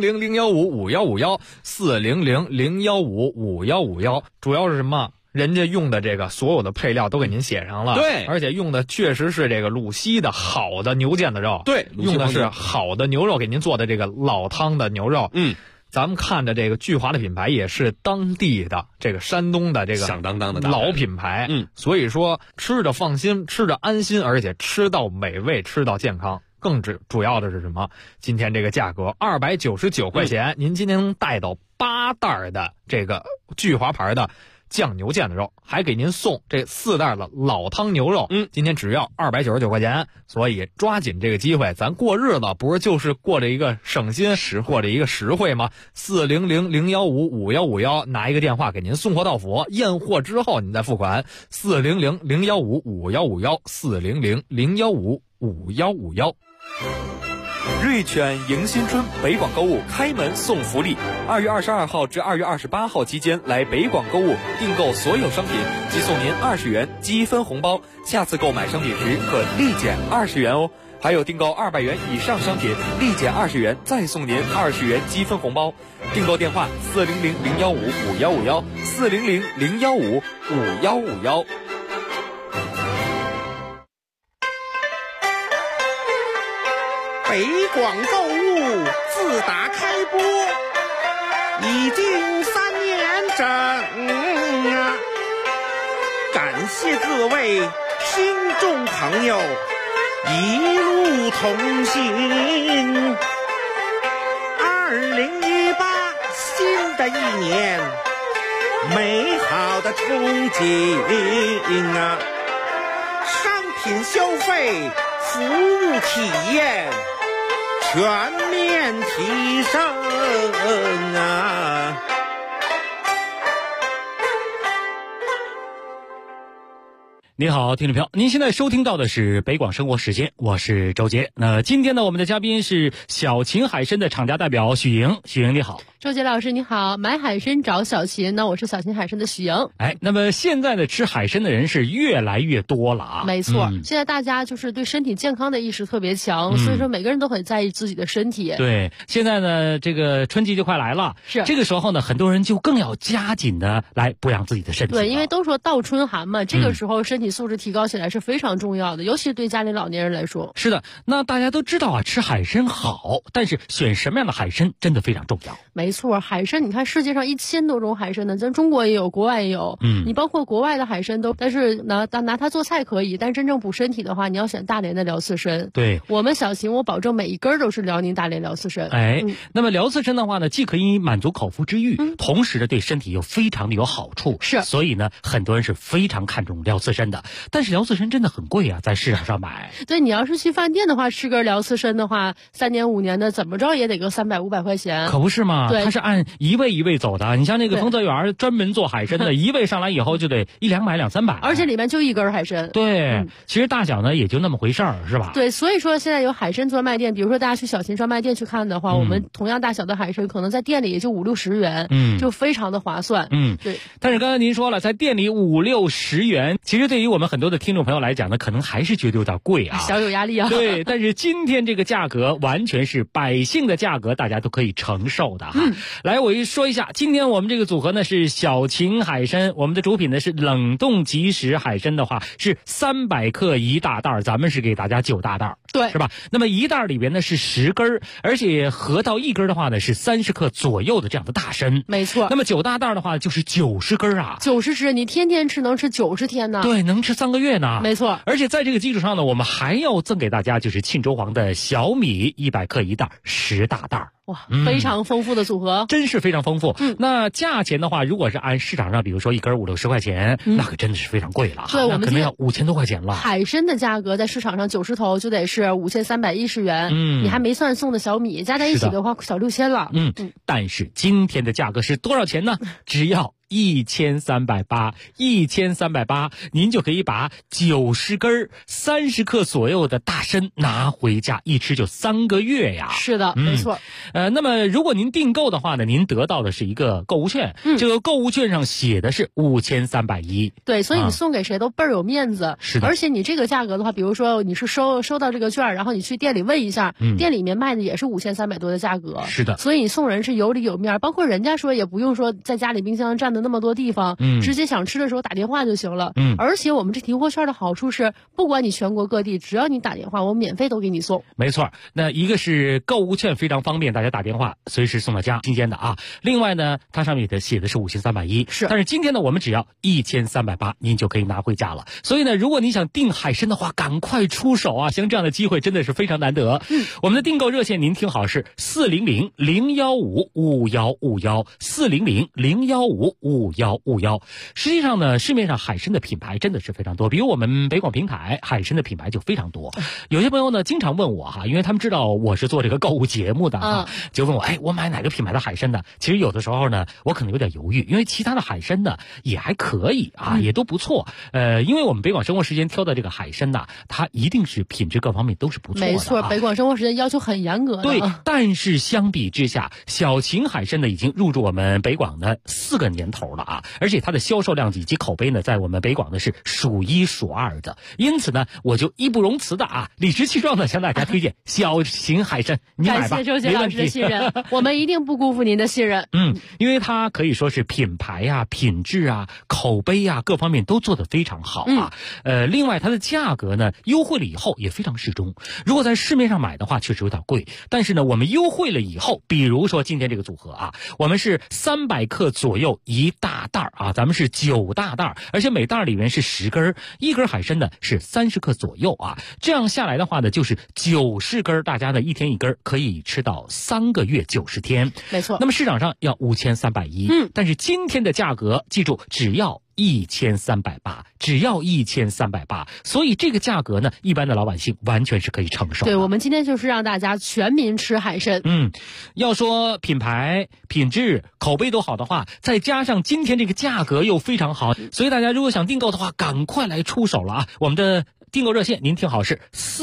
400-015-5151，400-015-5151，主要是什么？人家用的这个所有的配料都给您写上了， 对， 而且用的确实是这个鲁西的好的牛腱子肉， 对， 用的是好的牛肉给您做的这个老汤的牛肉，咱们看的这个聚华的品牌也是当地的这个山东的这个响当当的老品牌，所以说吃着放心，吃着安心，而且吃到美味，吃到健康。更主要的是什么？今天这个价格299块钱，您今天能带到8袋的这个聚华牌的酱牛腱子肉，还给您送这4袋的老汤牛肉，今天只要299块钱，所以抓紧这个机会，咱过日子不是就是过着一个省心过着一个实惠吗？400-015-5151，拿一个电话给您送货到府，验货之后您再付款，400-015-5151，400-015-5151。 瑞全迎新春北广购物开门送福利，2月22号至2月28号期间来北广购物订购所有商品，即送您20元积分红包，下次购买商品时可立减20元哦。还有订购200元以上商品，立减20元，再送您20元积分红包。订购电话400-015-5151，400-015-5151。 北广购物自打开播已经3年整感谢各位听众朋友一路同行。2018新的一年，美好的憧憬商品消费，服务体验全面提升您好，听众朋友，您现在收听到的是北广生活时间，我是周杰。那今天呢，我们的嘉宾是小秦海参的厂家代表许莹。许莹你好。 周杰老师你好，买海参找小秦，那我是小秦海参的许莹。 那么现在的吃海参的人是越来越多了啊。 没错，现在大家就是对身体健康的意识特别强，所以说每个人都很在意自己的身体。 对，现在呢，这个春季就快来了， 是这个时候呢，很多人就更要加紧的来补养自己的身体。 对，因为都说倒春寒嘛，这个时候身体素质提高起来是非常重要的，尤其是对家里老年人来说。 是的，那大家都知道啊，吃海参好，但是选什么样的海参真的非常重要。 没错，海参你看世界上1000多种海参呢，咱中国也有，国外也有。你包括国外的海参都，但是拿它做菜可以，但真正补身体的话，你要选大连的辽刺参。 对， 我们小秦我保证每一根都是辽宁大连辽刺参。 那么辽刺参的话呢，既可以满足口腹之欲，同时呢对身体又非常的有好处。 是， 所以呢很多人是非常看重辽刺参的。但是辽刺参真的很贵啊，在市场上买。 对，你要是去饭店的话，吃根辽刺参的话，3年5年的怎么着也得个300-500块钱。 可不是嘛？ 对， 它是按一位一位走的。你像那个丰泽园专门做海参的，一位上来以后就得100-200、200-300， 而且里面就一根海参。 对，其实大小呢也就那么回事儿，是吧？ 对，所以说现在有海参专卖店，比如说大家去小秦专卖店去看的话，我们同样大小的海参可能在店里也就50-60元，就非常的划算。对。 但是刚才您说了，在店里50-60元，其实对于我们很多的听众朋友来讲呢，可能还是觉得有点贵啊， 小有压力啊。 对，但是今天这个价格完全是百姓的价格，大家都可以承受的哈。来，我说一下，今天我们这个组合呢是小秦海参，我们的主品呢是冷冻即食海参的话是300克一大袋，咱们是给大家9大袋， 对， 是吧？那么一袋里边呢是10根，而且合到1根的话呢是30克左右的这样的大参。 没错。 那么9大袋的话就是90根啊， 90只，你天天吃能吃90天呢。 对，能能吃3个月呢。 没错， 而且在这个基础上呢，我们还要赠给大家就是庆州黄的小米100克一袋，10大袋。 哇，非常丰富的组合， 真是非常丰富。那价钱的话，如果是按市场上，比如说一根50、60块钱，那可真的是非常贵了。 对，我们可能要5000多块钱了。 海参的价格在市场上90头就得是5310元，你还没算送的小米，加在一起的话小6000了。 但是今天的价格是多少钱呢？只要1380，1380，您就可以把90根30克左右的大参拿回家，一吃就3个月呀。 是的，没错。 那么如果您订购的话呢，您得到的是一个购物券，这个购物券上写的是5310。 对，所以你送给谁都倍儿有面子。 是的。 而且你这个价格的话，比如说你是收到这个券，然后你去店里问一下，店里面卖的也是5300多的价格。 是的。 所以你送人是有理有面，包括人家说也不用说在家里冰箱占的那么多地方，直接想吃的时候打电话就行了。而且我们这提货券的好处是，不管你全国各地，只要你打电话，我免费都给你送。 没错，那一个是购物券非常方便，大家打电话随时送到家，新鲜的啊。另外呢，它上面写的是5310，但是今天呢，我们只要1380，您就可以拿回家了。所以呢，如果你想订海参的话，赶快出手啊！像这样的机会真的是非常难得。我们的订购热线您听好是400-015-5151，400-015-5151。实际上呢，市面上海参的品牌真的是非常多，比如我们北广平台海参的品牌就非常多。有些朋友呢经常问我哈，因为他们知道我是做这个购物节目的就问我，我买哪个品牌的海参呢？其实有的时候呢，我可能有点犹豫，因为其他的海参呢也还可以啊，也都不错。因为我们北广生活时间挑的这个海参呢，它一定是品质各方面都是不错的。 没错，北广生活时间要求很严格的。 对，但是相比之下，小秦海参呢已经入驻我们北广的4个年头了啊，而且它的销售量以及口碑呢，在我们北广呢是数1数2的。因此呢，我就义不容辞的理直气壮的向大家推荐小秦海参，你买吧， 感谢周杰老师的信任，我们一定不辜负您的信任。 因为它可以说是品牌啊、品质啊、口碑啊各方面都做得非常好啊。另外它的价格呢优惠了以后也非常适中。如果在市面上买的话，确实有点贵，但是呢，我们优惠了以后，比如说今天这个组合啊，我们是300克左右一大袋啊，咱们是9大袋，而且每袋里面是10根，一根海参呢是30克左右啊。这样下来的话呢，就是90根，大家呢一天一根，可以吃到3个月90天。 没错。 那么市场上要5310，但是今天的价格记住只要1380，只要1380，所以这个价格呢，一般的老百姓完全是可以承受的。 对，我们今天就是让大家全民吃海参。 要说品牌、品质、口碑都好的话，再加上今天这个价格又非常好，所以大家如果想订购的话，赶快来出手了啊！我们的订购热线您听好是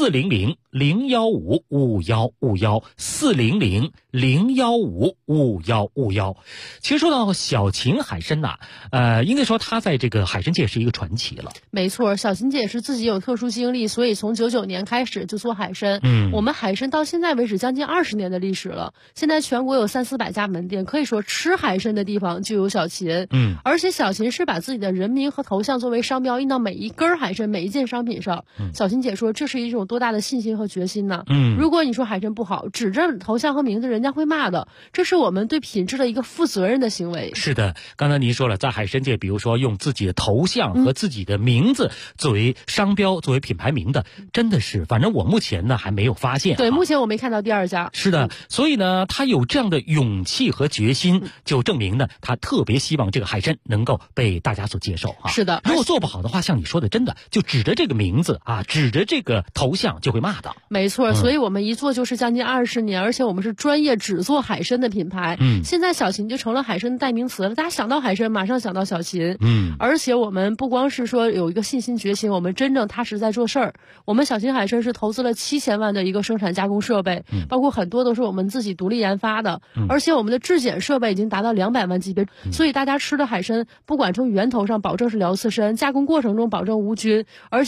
400-015-5151，400-015-5151。其实说到小秦海参呐，应该说它在这个海参界是一个传奇了。 没错，小秦姐是自己有特殊经历，所以从99年开始就做海参。我们海参到现在为止将近20年的历史了，现在全国有300-400家门店，可以说吃海参的地方就有小秦。而且小秦是把自己的人名和头像作为商标印到每一根海参、每一件商品上。小秦姐说，这是一种多大的信心和决心呢？如果你说海参不好，指着头像和名字，人家会骂的。这是我们对品质的一个负责任的行为。 是的，刚才您说了，在海参界，比如说用自己的头像和自己的名字作为商标、作为品牌名的，真的是，反正我目前呢还没有发现。 对，目前我没看到第二家。 是的，所以呢，他有这样的勇气和决心，就证明呢，他特别希望这个海参能够被大家所接受啊。 是的， 如果做不好的话，像你说的，真的就指着这个名字啊，指着这个头像就会骂的。 没错，所以我们一做就是将近20年，而且我们是专业只做海参的品牌。现在小秦就成了海参的代名词了，大家想到海参马上想到小秦。而且我们不光是说有一个信心决心，我们真正踏实在做事儿。我们小秦海参是投资了7000万的一个生产加工设备，包括很多都是我们自己独立研发的，而且我们的质检设备已经达到200万级别，所以大家吃的海参不管从源头上保证是辽刺参，加工过程中保证无菌，而且整个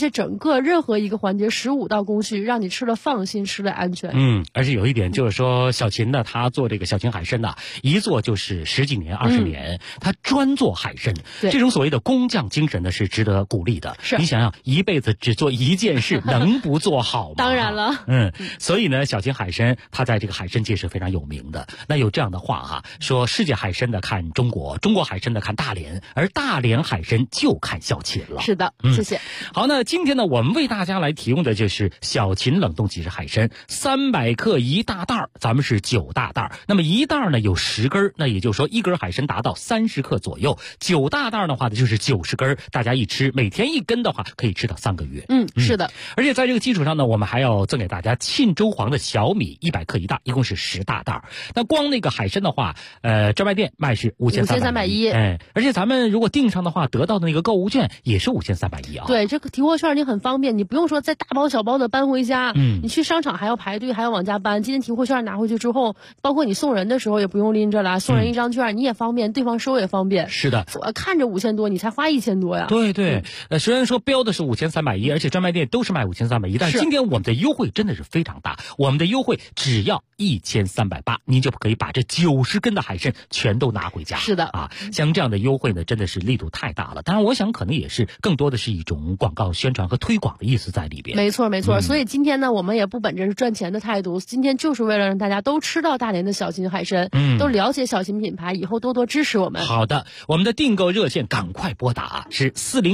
刻任何一个环节15道工序，让你吃了放心，吃了安全。 而且有一点就是说，小秦呢，他做这个小秦海参呢，一做就是10几年、20年，他专做海参。这种所谓的工匠精神呢，是值得鼓励的。你想想，一辈子只做一件事，能不做好吗？ 当然了。 所以呢，小秦海参他在这个海参界是非常有名的。那有这样的话哈，说世界海参的看中国，中国海参的看大连，而大连海参就看小秦了。 是的，谢谢。 好，那今天呢，我们为大家来提供的就是小秦冷冻即食海参，300克1大袋，咱们是9大袋。那么1袋呢有10根，那也就是说1根海参达到30克左右，9大袋的话呢就是90根，大家一吃，每天1根的话可以吃到3个月。 是的。 而且在这个基础上呢，我们还要赠给大家沁州黄的小米100克1袋，一共是10大袋。那光那个海参的话，专卖店卖是5310，而且咱们如果订上的话，得到的那个购物券也是5310啊。 对，这个提货券你很方便，你不用说再大包小包的搬回家，你去商场还要排队，还要往家搬。今天提货券拿回去之后，包括你送人的时候也不用拎着了，送人一张券你也方便，对方收也方便。 是的， 看着5000多，你才花1000多呀。 对，虽然说标的是5310，而且专卖店都是卖5310，但今天我们的优惠真的是非常大，我们的优惠只要1380，您就可以把这90根的海参全都拿回家。 是的啊，像这样的优惠呢，真的是力度太大了。当然，我想可能也是更多的是一种广告宣传和推广的意思在里边。 没错，所以今天呢，我们也不本着是赚钱的态度，今天就是为了让大家都吃到大连的小秦海参，都了解小秦品牌，以后多多支持我们。 好的，我们的订购热线赶快拨打是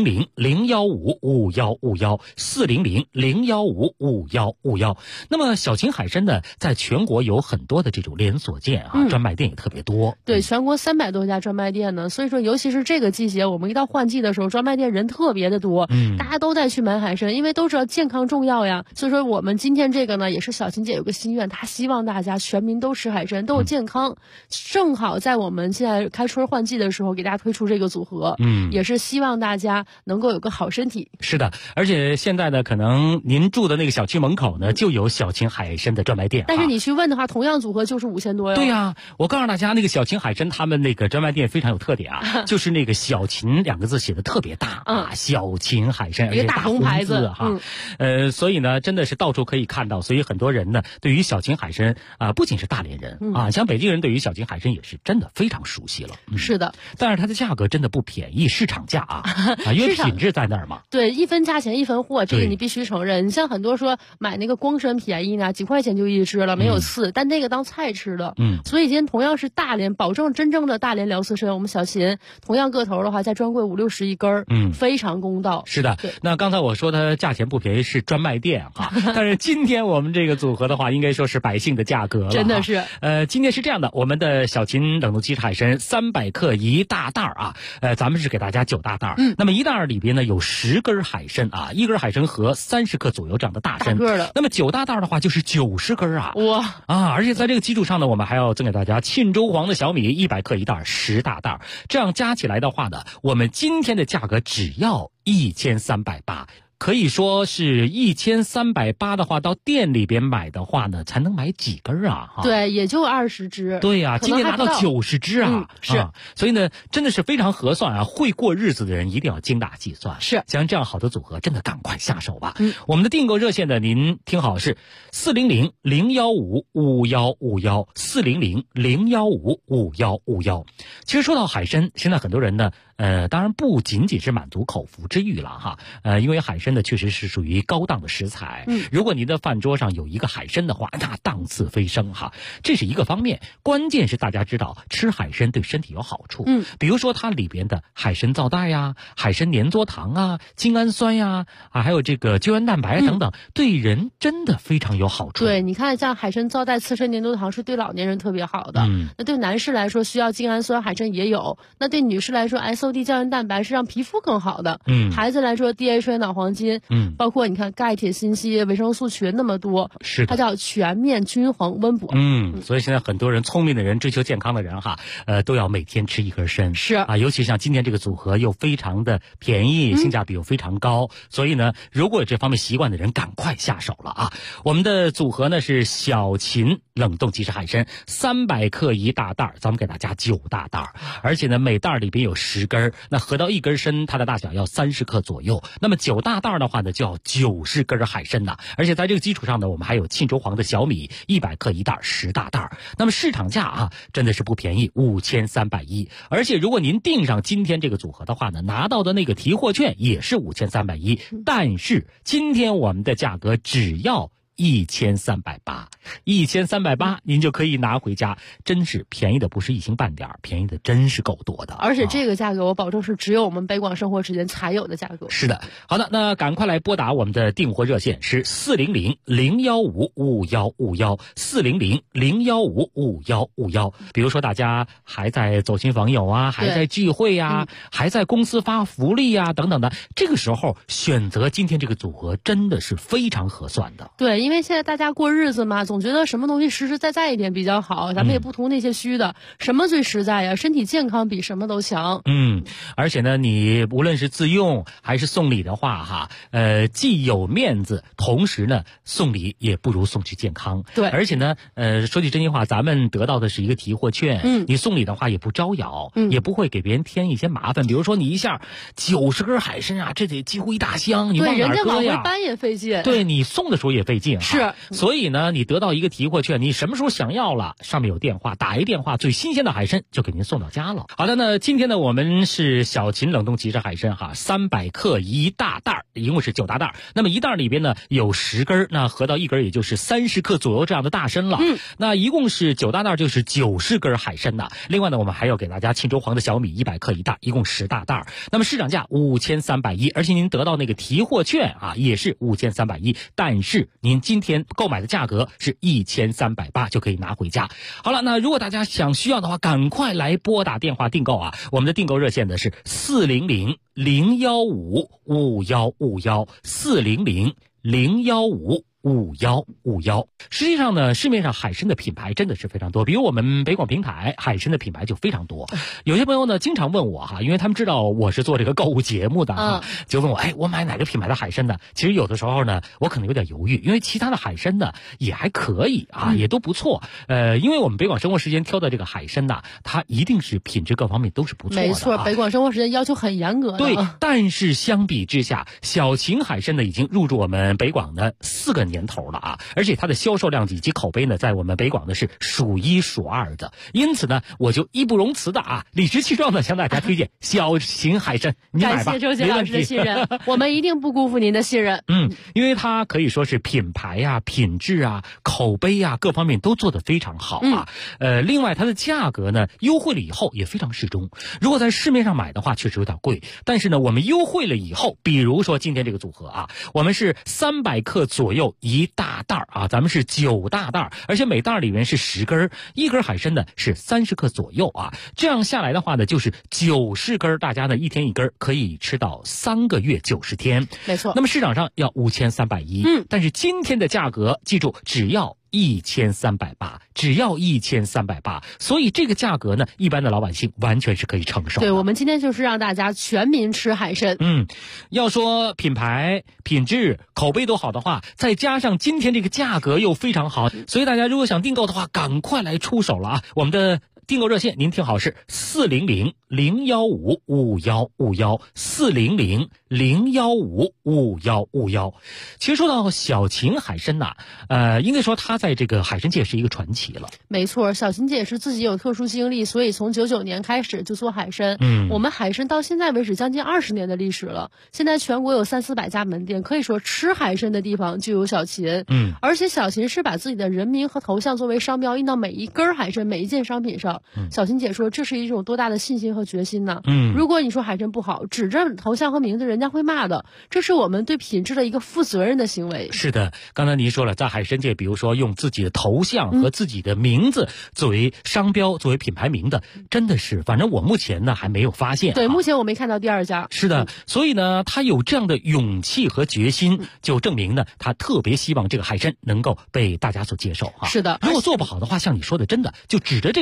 400-015-5151，400-015-5151。那么小秦海参呢，在全国有很多的这种连锁店啊，专卖店也特别多。 对，全国300多家专卖店呢，所以说尤其是这个季节，我们一到换季的时候，专卖店人特别的多，大家都在去买海参，因为都知道健康重要呀。所以说我们今天这个呢，也是小秦姐有个心愿，她希望大家全民都吃海参，都有健康。正好在我们现在开春换季的时候，给大家推出这个组合，也是希望大家能够有个好身体。 是的，而且现在呢，可能您住的那个小区门口呢，就有小秦海参的专卖店。 但是你去问的话，同样组合就是5000多哟。 对呀，我告诉大家，那个小秦海参他们那个专卖店非常有特点啊，就是那个小秦2个字写的特别大啊，小秦海参，而且大红牌子哈。所以呢，真的是到处可以看到，所以很多人呢，对于小秦海参不仅是大连人啊，像北京人对于小秦海参也是真的非常熟悉了。 是的， 但是它的价格真的不便宜，市场价啊，因为品质在那儿嘛。 对，一分价钱一分货，这个你必须承认。你像很多说买那个光参便宜呢，几块钱就一只了，没有刺，但那个当菜吃的。所以今天同样是大连，保证真正的大连辽丝参，我们小秦同样个头的话，在专柜50-60一根，非常公道。 是的，那刚才我说它价钱不便宜是专卖店啊，但是今天我们这个组合的话，应该说是百姓的价格了。 真的是。 今天是这样的，我们的小秦冷冻即食海参300克1大袋啊，咱们是给大家9大袋。那么1袋里边呢有10根海参啊，1根海参和30克左右这样的大参。那么9大袋的话就是90根啊。 哇啊！而且在这个基础上呢，我们还要赠给大家沁州黄的小米100克1袋10大袋，这样加起来的话呢，我们今天的价格只要1380。可以说是1380的话，到店里边买的话呢，才能买几根啊？ 对，也就20只。 对呀，今天拿到90只啊！ 是， 所以呢，真的是非常合算啊！会过日子的人一定要精打细算。 是， 像这样好的组合，真的赶快下手吧。我们的订购热线呢，您听好是400-015-5151，400-015-5151。其实说到海参，现在很多人呢，当然不仅仅是满足口腹之欲了哈，因为海参呢确实是属于高档的食材。如果您的饭桌上有一个海参的话，那档次飞升哈，这是一个方面。关键是大家知道吃海参对身体有好处，比如说它里边的海参皂苷呀、海参粘唑糖啊、精氨酸呀还有这个胶原蛋白等等，对人真的非常有好处。 对，你看像海参皂苷、刺参粘唑糖是对老年人特别好的。那对男士来说需要精氨酸，海参也有。那对女士来说 SOD 胶原蛋白是让皮肤更好的。孩子来说 DHA 脑黄金，包括你看钙、铁、锌、硒、维生素群那么多， 是它叫全面均衡温补。 所以现在很多人聪明的人、追求健康的人哈，都要每天吃一根参。 是啊，尤其像今天这个组合又非常的便宜，性价比又非常高，所以呢，如果有这方面习惯的人，赶快下手了啊！我们的组合呢是小秦冷冻即食海参300克1大袋，咱们给大家9大袋，而且呢每袋里边有10 根，那合到1根参，它的大小要30克左右。那么9大袋的话呢，就要90根海参呐。而且在这个基础上呢，我们还有沁州黄的小米100克1袋，10大袋。那么市场价啊，真的是不便宜，5310。而且如果您订上今天这个组合的话呢，拿到的那个提货券也是5310。但是今天我们的价格只要1380，1380您就可以拿回家，真是便宜的不是一星半点，便宜的真是够多的。 而且这个价格我保证是只有我们北广生活时间才有的价格。 是的，好的，那赶快来拨打我们的订货热线是400-015-5151，400-015-5151。比如说大家还在走亲访友啊，还在聚会啊，还在公司发福利啊等等的，这个时候选择今天这个组合真的是非常合算的。 对，因为现在大家过日子嘛，总觉得什么东西实实在在一点比较好，咱们也不图那些虚的，什么最实在呀？身体健康比什么都强。 而且呢，你无论是自用还是送礼的话哈，既有面子，同时呢送礼也不如送去健康。 对， 而且呢，说句真心话，咱们得到的是一个提货券，你送礼的话也不招摇，也不会给别人添一些麻烦。比如说你一下90根海参啊，这得几乎一大箱，你往哪搁呀？ 对，人家往回搬也费劲。 对，你送的时候也费劲。 是， 所以呢，你得到一个提货券，你什么时候想要了，上面有电话，打一电话，最新鲜的海参就给您送到家了。好的，那今天呢，我们是小秦冷冻即食海参哈，300克1大袋，一共是9大袋。那么1袋里边呢有10根，那合到1根也就是30克左右这样的大参了。那一共是9大袋，就是90根海参呐。另外呢，我们还要给大家沁州黄的小米100克1袋，一共10大袋。那么市场价5310，而且您得到那个提货券啊，也是5310，但是您今天购买的价格是1380，就可以拿回家。好了，那如果大家需要的话，赶快来拨打电话订购啊！我们的订购热线呢是400-015-5151，400-015-5151。实际上呢，市面上海参的品牌真的是非常多，比如我们北广平台海参的品牌就非常多。有些朋友呢经常问我哈，因为他们知道我是做这个购物节目的就问我，我买哪个品牌的海参呢？其实有的时候呢，我可能有点犹豫，因为其他的海参呢也还可以啊，也都不错。因为我们北广生活时间挑的这个海参呢，它一定是品质各方面都是不错的。 没错，北广生活时间要求很严格的。 对，但是相比之下，小秦海参呢已经入驻我们北广的4个年头了啊，而且它的销售量以及口碑呢，在我们北广呢是数1数2的。因此呢，我就义不容辞的理直气壮的向大家推荐小秦海参，你买吧。 感谢周杰老师的信任，我们一定不辜负您的信任。 因为它可以说是品牌啊、品质啊、口碑啊各方面都做得非常好啊。另外它的价格呢优惠了以后也非常适中。如果在市面上买的话，确实有点贵，但是呢，我们优惠了以后，比如说今天这个组合啊，我们是300克左右1大袋啊，咱们是9大袋，而且每袋里面是10根，1根海参呢是30克左右啊。这样下来的话呢，就是90根，大家呢一天1根，可以吃到3个月90天。 没错。 那么市场上要5310，但是今天的价格，记住只要1380，只要1380，所以这个价格呢，一般的老百姓完全是可以承受的。 对，我们今天就是让大家全民吃海参。 要说品牌、品质、口碑都好的话，再加上今天这个价格又非常好，所以大家如果想订购的话，赶快来出手了啊！我们的订购热线您听好是400-015-5151，400-015-5151。其实说到小秦海参呐，应该说它在这个海参界是一个传奇了。 没错，小秦姐是自己有特殊经历，所以从99年开始就做海参。我们海参到现在为止将近20年的历史了，现在全国有300-400家门店，可以说吃海参的地方就有小秦。而且小秦是把自己的人名和头像作为商标印到每一根海参、每一件商品上。小秦姐说，这是一种多大的信心和决心呢？如果你说海参不好，指着头像和名字，人家会骂的。这是我们对品质的一个负责任的行为。 是的，刚才您说了，在海参界，比如说用自己的头像和自己的名字作为商标、作为品牌名的，真的是，反正我目前呢还没有发现。 对，目前我没看到第2家。 是的，所以呢，他有这样的勇气和决心，就证明呢，他特别希望这个海参能够被大家所接受啊。 是的， 如果做不好的话，像你说的，真的就指着这个名字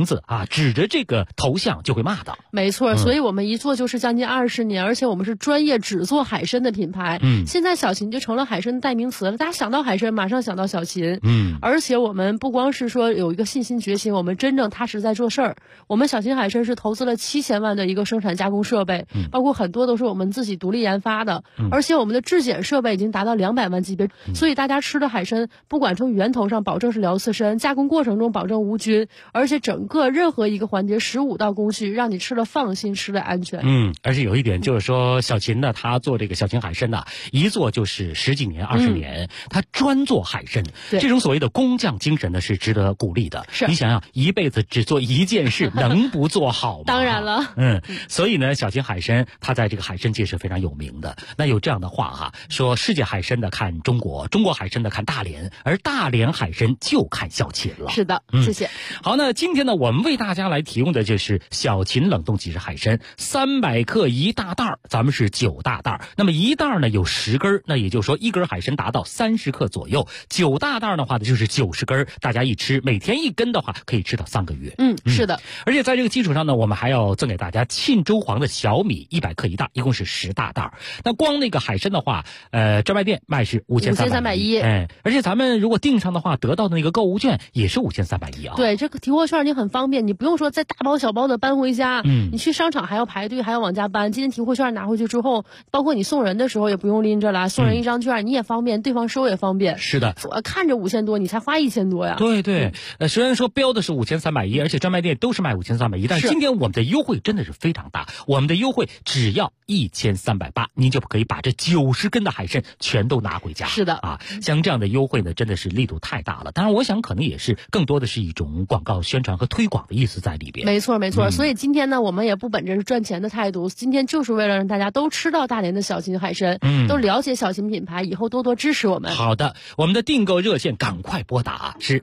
字啊，指着这个头像就会骂到。 没错，所以我们一做就是将近20年，而且我们是专业只做海参的品牌。现在小秦就成了海参的代名词了，大家想到海参马上想到小秦。而且我们不光是说有一个信心决心，我们真正踏实在做事儿。我们小秦海参是投资了7000万的一个生产加工设备，包括很多都是我们自己独立研发的，而且我们的质检设备已经达到200万级别，所以大家吃的海参不管从源头上保证是辽刺参，加工过程中保证无菌，而且整个任何一个环节15道工序让你吃了放心，吃了安全。 而且有一点就是说，小秦呢，他做这个小秦海参呢，一做就是10几年、20年，他专做海参，这种所谓的工匠精神呢是值得鼓励的。 是， 你想想，一辈子只做一件事，能不做好吗？ 当然了。 所以呢，小秦海参他在这个海参界是非常有名的。那有这样的话哈，说世界海参的看中国，中国海参的看大连，而大连海参就看小秦了。 是的，谢谢。 好，那今天呢，我们为大家来提供的就是小秦冷冻即食海参，300克1大袋，咱们是9大袋。那么1袋呢有10根，那也就是说1根海参达到30克左右，9大袋的话呢就是90根，大家一吃，每天1根的话可以吃到3个月。 是的。 而且在这个基础上呢，我们还要赠给大家沁州黄的小米100克1袋，一共是10大袋。那光那个海参的话，专卖店卖是5310，而且咱们如果订上的话，得到的那个购物券也是5310啊。 对，这个提货券你很方便，你不用说再大包小包的搬回家，你去商场还要排队，还要往家搬。今天提货券拿回去之后，包括你送人的时候也不用拎着了，送人一张券你也方便，对方收也方便。 是的， 我看着5000多，你才花1000多呀。 对，虽然说标的是5310，而且专卖店都是卖5310，但是今天我们的优惠真的是非常大，我们的优惠只要1380，您就可以把这90根的海参全都拿回家。 是的啊，像这样的优惠呢，真的是力度太大了。当然，我想可能也是更多的是一种广告宣传和推广的意思在里边。 没错，所以今天呢，我们也不本着是赚钱的态度，今天就是为了让大家都吃到大连的小秦海参，都了解小秦品牌，以后多多支持我们。 好的，我们的订购热线赶快拨打是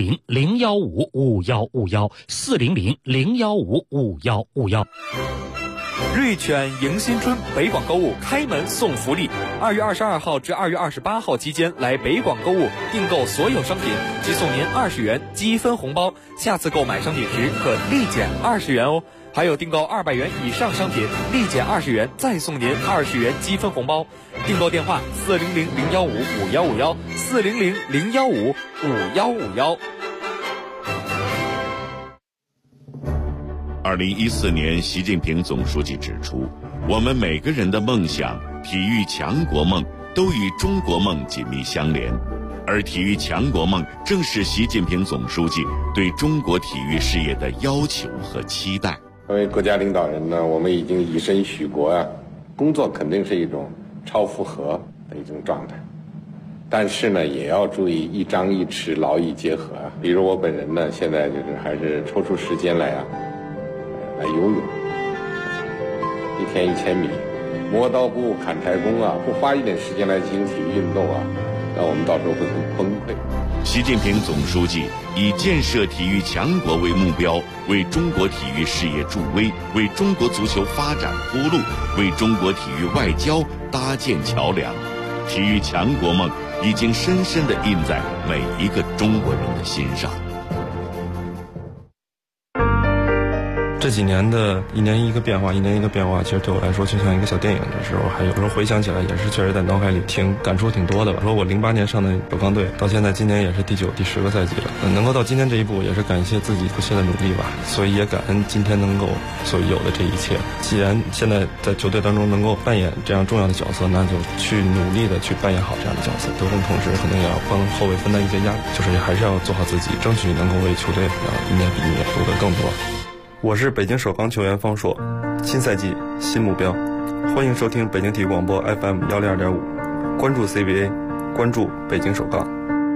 400-015-5151，400-015-5151。 瑞全迎新春北广购物开门送福利，2月22号至2月28号期间来北广购物订购所有商品，即送您20元积分红包，下次购买商品时可立减20元哦。还有订购200元以上商品，立减20元，再送您20元积分红包。订购电话400-015-5151，400-015-5151。 2014年，习近平总书记指出，我们每个人的梦想、体育强国梦都与中国梦紧密相连，而体育强国梦正是习近平总书记对中国体育事业的要求和期待。 作为国家领导人呢，我们已经以身许国啊，工作肯定是一种超负荷的一种状态，但是呢，也要注意一张一弛，劳逸结合啊。比如我本人呢，现在就是还是抽出时间来游泳，1天1000米，磨刀不误砍柴工啊，不花一点时间来进行体育运动啊，那我们到时候会很崩溃。 习近平总书记以建设体育强国为目标，为中国体育事业助威，为中国足球发展铺路，为中国体育外交搭建桥梁。体育强国梦已经深深地印在每一个中国人的心上。 这几年的一年一个变化，其实对我来说就像一个小电影的时候，还有时候回想起来也是确实在脑海里感触挺多的吧。说我08年上的首钢队，到现在今年也是第9、第10个赛季了，能够到今天这一步，也是感谢自己不懈的努力吧。所以也感恩今天能够所有的这一切。既然现在在球队当中能够扮演这样重要的角色，那就去努力的去扮演好这样的角色。得分同时可能也要帮后卫分担一些压力，就是还是要做好自己，争取能够为球队一年比一年夺得更多。我是北京首钢球员方硕，新赛季新目标，欢迎收听北京体育广播 FM 102.5，关注 CBA， 关注北京首钢。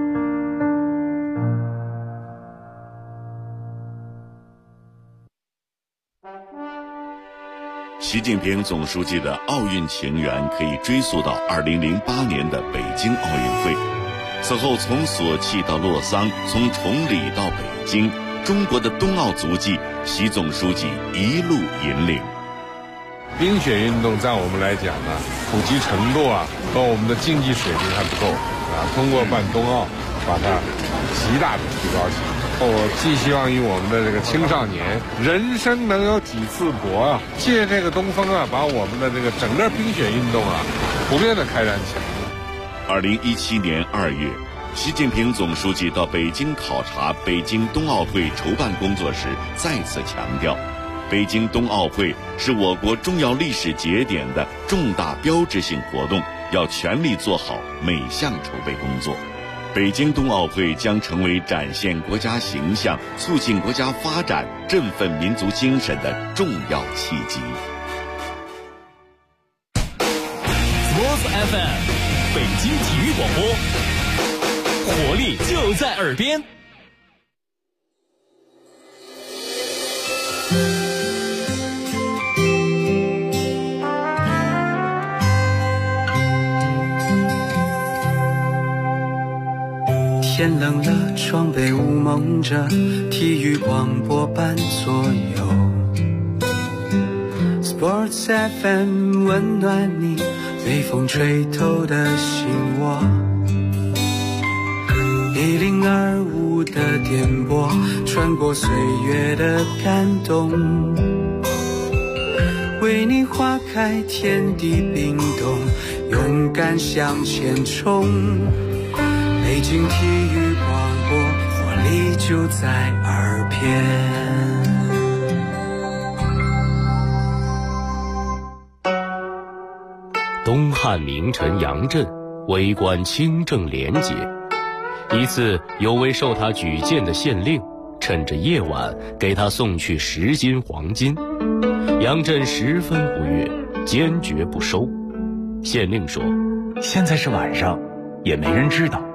习近平总书记的奥运情缘可以追溯到2008年的北京奥运会，此后从索契到洛桑，从崇礼到北京，中国的冬奥足迹，习总书记一路引领。 冰雪运动在我们来讲呢，普及程度和我们的竞技水平还不够通过办冬奥，把它极大的提高起来。 我寄希望于我们的这个青少年，人生能有几次搏啊！借这个东风啊，把我们的这个整个冰雪运动啊，普遍的开展起来。 2017年2月，习近平总书记到北京考察北京冬奥会筹办工作时，再次强调，北京冬奥会是我国重要历史节点的重大标志性活动，要全力做好每项筹备工作。北京冬奥会将成为展现国家形象、促进国家发展、振奋民族精神的重要契机。 Sports FM， 北京体育广播，活力就在耳边。 天冷了，窗被雾蒙着，体育广播伴左右。Sports FM 温暖你，被风吹透的心窝。1025的电波，穿过岁月的感动，为你划开天地冰冻，勇敢向前冲。北京体育广播，活力就在耳边。 东汉名臣杨震为官清正廉洁，一次有位受他举荐的县令趁着夜晚给他送去10斤黄金，杨震十分不悦，坚决不收。县令说：“ 现在是晚上，也没人知道。